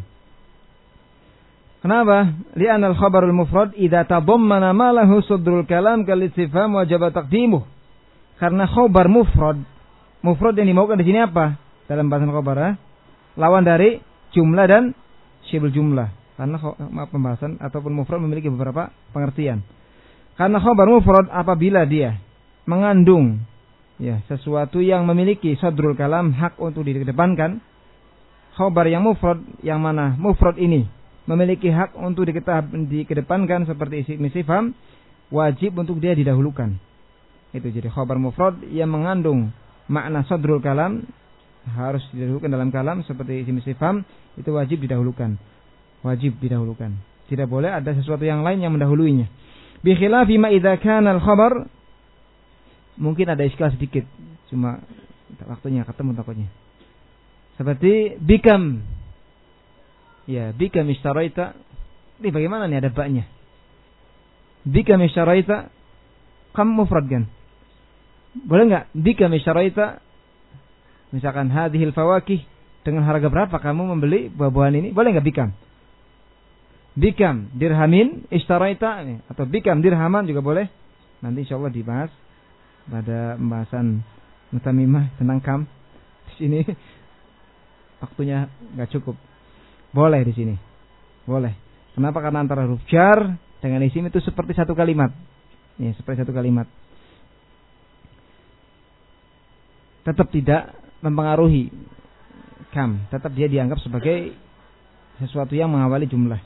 Kenapa? Li'anal khabarul mufrad idza tadammana ma lahu sadrul kalam kal istifham wajib taqdimuh. Karena khabar mufrad, mufrad yang dimaukan di sini apa? Dalam bahasan khabar, ha? Lawan dari jumlah dan syibul jumlah. Karena maaf, pembahasan ataupun mufrad memiliki beberapa pengertian. Karena khabar mufrad apabila dia mengandung ya sesuatu yang memiliki sadrul kalam, hak untuk dikedepankan. Khabar yang mufrad, yang mana mufrad ini memiliki hak untuk dikedepankan seperti isim istifham, wajib untuk dia didahulukan. Itu jadi khabar mufrad yang mengandung makna sadrul kalam harus didahulukan dalam kalam, seperti isim istifham itu wajib didahulukan. Wajib didahulukan. Tidak boleh ada sesuatu yang lain yang mendahuluinya. Bi khilafi ma idza kana al-khabar, mungkin ada iskal sedikit, cuma waktunya ketemu takutnya. Seperti bikam. Ya, bikam ishtaraita. Ini bagaimana nih ada baknya? Bikam ishtaraita, kam mufrad kan? Boleh enggak? Bikam ishtaraita, misalkan hadhil fawakih, dengan harga berapa kamu membeli buah-buahan ini? Boleh enggak bikam? Bikam dirhamin ishtaraita, atau bikam dirhaman juga boleh. Nanti insyaallah dibahas pada pembahasan mutamimah tentang kam. Di sini waktunya nggak cukup. Boleh di sini, boleh. Kenapa? Karena antara huruf jar dengan isim itu seperti satu kalimat. Ya, seperti satu kalimat. Tetap tidak mempengaruhi kam. Tetap dia dianggap sebagai sesuatu yang mengawali jumlah.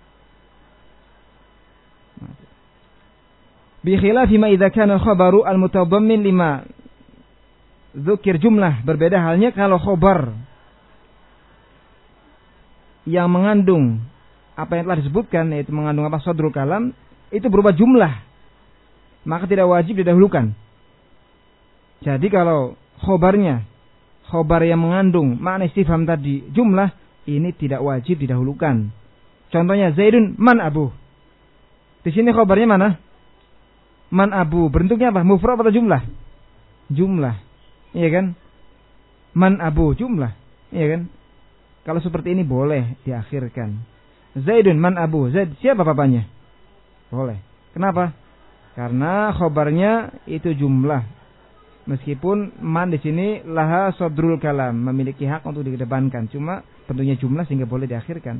Bi khilafi ma idza kana khabaru al-mutadammin lima dzukir jumlah. Berbeda halnya kalau khabar yang mengandung apa yang telah disebutkan yaitu mengandung apa sodrul kalam itu berupa jumlah, maka tidak wajib didahulukan. Jadi kalau khobarnya khobar yang mengandung makna istifham tadi jumlah, ini tidak wajib didahulukan. Contohnya Zaidun man abu. Di sini khobarnya mana? Man abu. Bentuknya apa? Mufrad atau jumlah? Jumlah. Iya kan? Man abu jumlah. Iya kan? Kalau seperti ini boleh diakhirkan. Zaidun man abu. Zaid siapa bapaknya? Boleh. Kenapa? Karena khobarnya itu jumlah. Meskipun man di sini laha sadrul kalam, memiliki hak untuk dikedepankan. Cuma bentuknya jumlah sehingga boleh diakhirkan.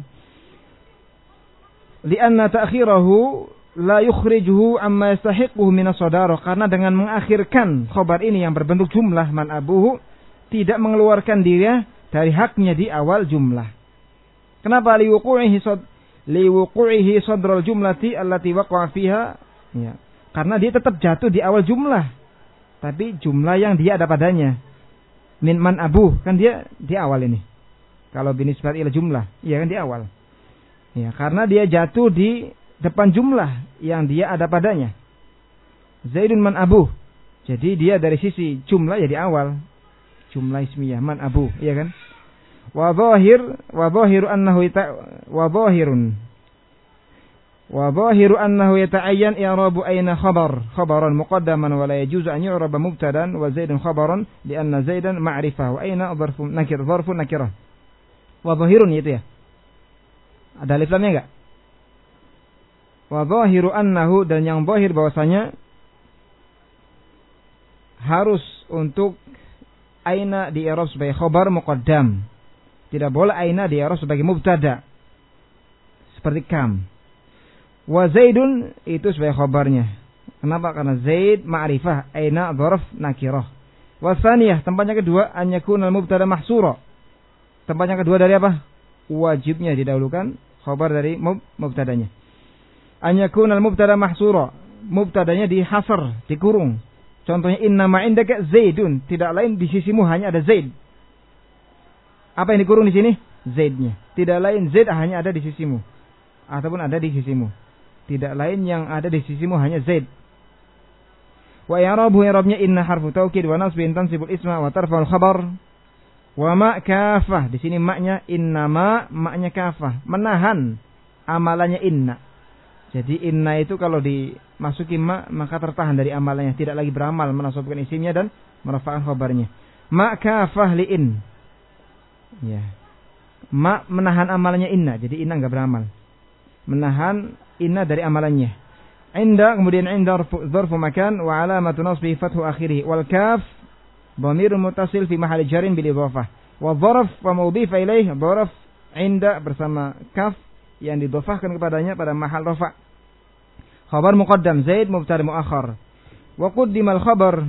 Lianna ta'khirahu la yukhrijuhu amma yastahiquhu min as-sadarah, karena dengan mengakhirkan khobar ini yang berbentuk jumlah man abuhu tidak mengeluarkan dia dari haknya di awal jumlah. Kenapa? Liwuqu'ihi sad liwuqu'ihi sadrul jumlati allati waqa'a fiha, ya. Karena dia tetap jatuh di awal jumlah, tapi jumlah yang dia ada padanya. Min man abu kan dia di awal ini. Kalau binisbat ila jumlah, iya kan di awal. Ya, karena dia jatuh di depan jumlah yang dia ada padanya. Zaidun man abu. Jadi dia dari sisi jumlah ya di awal. Jumlah ismiyah man abu, iya kan? Wa zahir wa zahiru annahu wa zahirun. Wa zahiru annahu yata'ayyan i'rabu ayna khabar, khabaran muqaddaman wa la yajuzu an yu'raba mubtadan wa Zaidun khabaran li'anna Zaidan ma'rifah wa ayna dharfun nakir, dharfun nakirah. Wa zahirun itu ya. Ada alif lamnya enggak? Wa zahiru annahu, dan yang zahir bahwasanya harus untuk aina di i'rab sebagai khabar muqaddam. Tidak boleh aina di i'rab sebagai mubtada. Seperti kam. Wa Zaidun itu sebagai khabarnya. Kenapa? Karena Zaid ma'rifah, aina dzarf nakirah. Wa tsaniyah, tempatnya kedua an yakuna al-mubtada mahsura. Tempatnya kedua dari apa? Wajibnya didahulukan khabar dari mubtadanya. An yakuna al-mubtada mahsura. Mubtadanya dihasar, dikurung. Contohnya inna ma indaka Zaidun, tidak lain di sisimu hanya ada Zaid. Apa yang dikurung di sini? Zaidnya. Tidak lain Zaid hanya ada di sisimu ataupun ada di sisimu. Tidak lain yang ada di sisimu hanya Zaid. Wa i'rabu i'rabnya inna harfu taukid wa nasbin tansibul isma wa tarfa'ul khabar. Wa ma kafah, di sini maknya inna ma, maknya kafah, menahan amalannya inna. Jadi inna itu kalau dimasuki ma maka tertahan dari amalannya, tidak lagi beramal, menasabkan isimnya dan merafa'kan khabarnya. Ma kafah li in. Ya. Ma menahan amalannya inna, jadi inna enggak beramal. Menahan inna dari amalannya. Inda, kemudian inda dzarfu makan wa alamatu nasbi fathu akhirih wal kaf dhamir muttasil fi mahall jarin bil idhafah. Wa dzarf wa mudhif ilaih dzarf inda bersama kaf yang didhafahkan kepadanya pada mahal rafa'. Khabar muqaddam Zaid mubtada muakhar. Wa quddimal khabar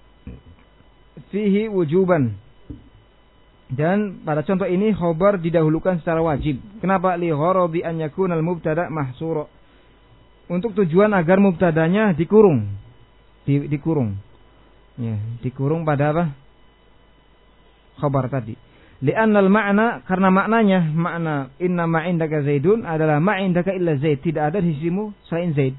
fihi wujuban. Dan pada contoh ini khabar didahulukan secara wajib. Kenapa? Li gharadi an yakuna al mubtada mahsura. Untuk tujuan agar mubtadanya dikurung. Di, dikurung. Ya, dikurung pada apa? Khabar tadi. Li'anna al-ma'na, karena maknanya makna inna ma indaka Zaidun adalah ma indaka illa Zaid, tidak ada di sisimu selain Zaid.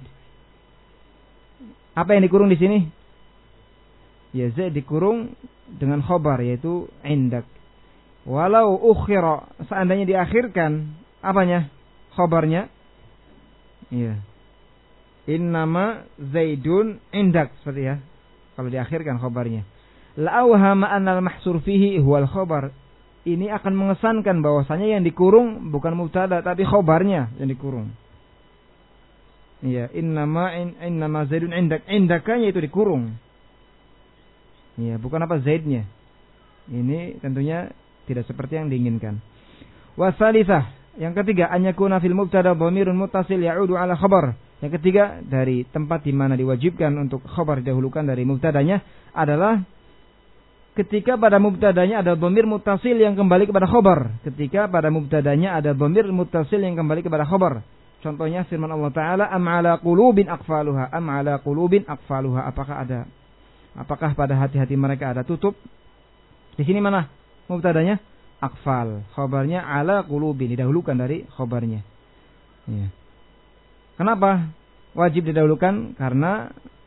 Apa yang dikurung di sini? Ya, Zaid dikurung dengan khabar yaitu indak. Walau ukhira, seandainya diakhirkan apanya? Khabarnya. Ya. Innama Zaidun indak, seperti ya. Kalau diakhirkan khabarnya. La'awhama annal mahsur fihi huwal khabar. Ini akan mengesankan bahwasanya yang dikurung bukan mubtada tapi khabarnya yang dikurung. Iya, innama in, innama Zaidun indak. Indakanya itu dikurung. Iya, bukan apa Zaidnya. Ini tentunya tidak seperti yang diinginkan. Wasalitsah, yang ketiga, an yakuna fil mubtada dhamirun muttasil ya'udu ala khabar. Yang ketiga, dari tempat di mana diwajibkan untuk khabar didahulukan dari mubtadanya adalah ketika pada mubtadanya ada dhamir muttasil yang kembali kepada khabar. Ketika pada mubtadanya ada dhamir muttasil yang kembali kepada khabar. Contohnya firman Allah Ta'ala, am ala qulubin aqfaluha, am ala qulubin aqfaluha. Apakah ada? Apakah pada hati-hati mereka ada tutup? Di sini mana mubtadanya? Aqfal. Khabarnya ala qulubin, didahulukan dari khabarnya. Ya. Kenapa wajib didahulukan? Karena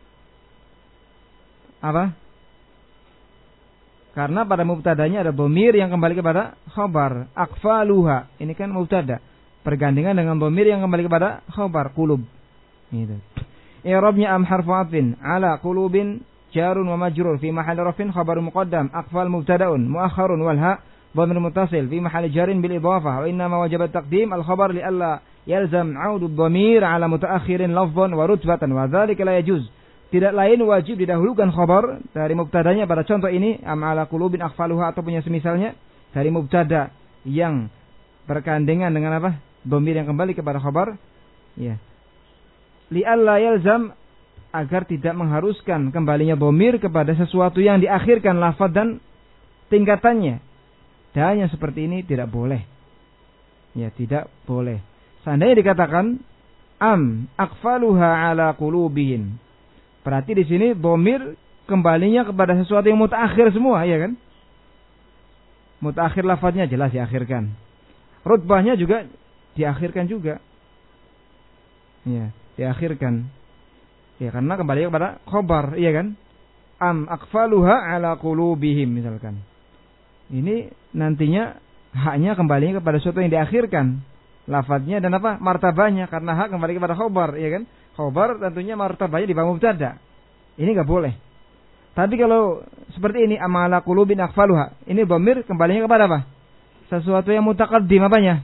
apa? Karena pada mubtadanya ada dhamir yang kembali kepada khabar. Aqfaluha. Ini kan mubtada. Pergandengan dengan dhamir yang kembali kepada khabar. Qulub. Gitu. I'rabnya am harfu atfin ala qulubin jarun wa majrur fi mahalli rafin khabarun muqaddam. Aqfal mubtada'un muakharun wal ha dhamir muttasil fi mahalli jarin bil idhafah. Wa inna ma wajaba taqdim al khabar li alla yalzam 'audu dhamir ala mutaakhirin lafdhan wa rutbatan wa dzalika la yajuz. Tidak lain wajib didahulukan khabar dari mubtadanya pada contoh ini am ala qulubin akhfaluha atau punya semisalnya dari mubtada yang berkandengan dengan apa? Dhamir yang kembali kepada khabar. Ya. Li alla yalzam agar tidak mengharuskan kembalinya dhamir kepada sesuatu yang diakhirkan lafaz dan tingkatannya. Dan yang seperti ini tidak boleh. Ya, tidak boleh. Seandainya dikatakan am aqfaluha ala qulubihim. Berarti di sini dhamir kembalinya kepada sesuatu yang mutaakhir semua, ya kan? Mutaakhir lafadznya jelas diakhirkan. Rutbahnya juga diakhirkan juga. Ya, diakhirkan. Ya, karena kembali kepada khabar, iya kan? Am aqfaluha ala qulubihim misalkan. Ini nantinya haknya kembali kepada sesuatu yang diakhirkan. Lafadznya dan apa? Martabahnya, karena hak kembali kepada khabar, iya kan? Khabar tentunya martabahnya di bawah mubtada. Ini enggak boleh. Tapi kalau seperti ini amala qulubin akhfaluha, ini dhamir kembalinya kepada apa? Sesuatu yang mutaqaddim apanya?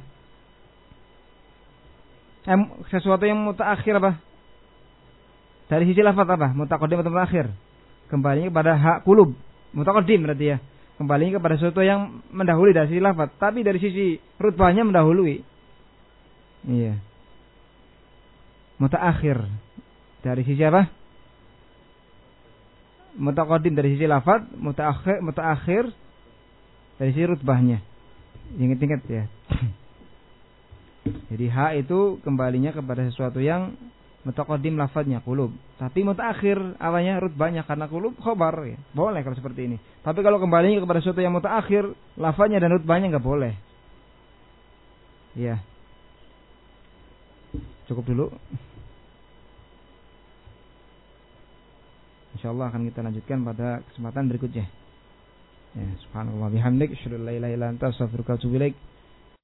Eh, sesuatu yang mutaakhir apa? Dari sisi lafaz apa? Mutaqaddim atau mutaakhir? Kembalinya kepada hak qulub. Mutaqaddim berarti ya. Kembalinya kepada sesuatu yang mendahului dari sisi lafaz, tapi dari sisi rutbahnya mendahului. Iya. Mutaakhir dari sisi apa? Mutaqaddim dari sisi lafaz, mutaakhir mutaakhir dari sisi rutbahnya. Ingat-ingat ya. Jadi ha itu kembalinya kepada sesuatu yang mutaqaddim lafaznya qulub, tapi mutaakhir apanya? Rutbahnya, karena qulub khabar ya. Boleh kalau seperti ini. Tapi kalau kembalinya kepada sesuatu yang mutaakhir lafaznya dan rutbahnya enggak boleh. Ya. Cukup dulu. Insyaallah akan kita lanjutkan pada kesempatan berikutnya. Ya, subhanallah bihamdik, asyhadu an la ilaha illa anta, astaghfiruka wa atubu ilaik.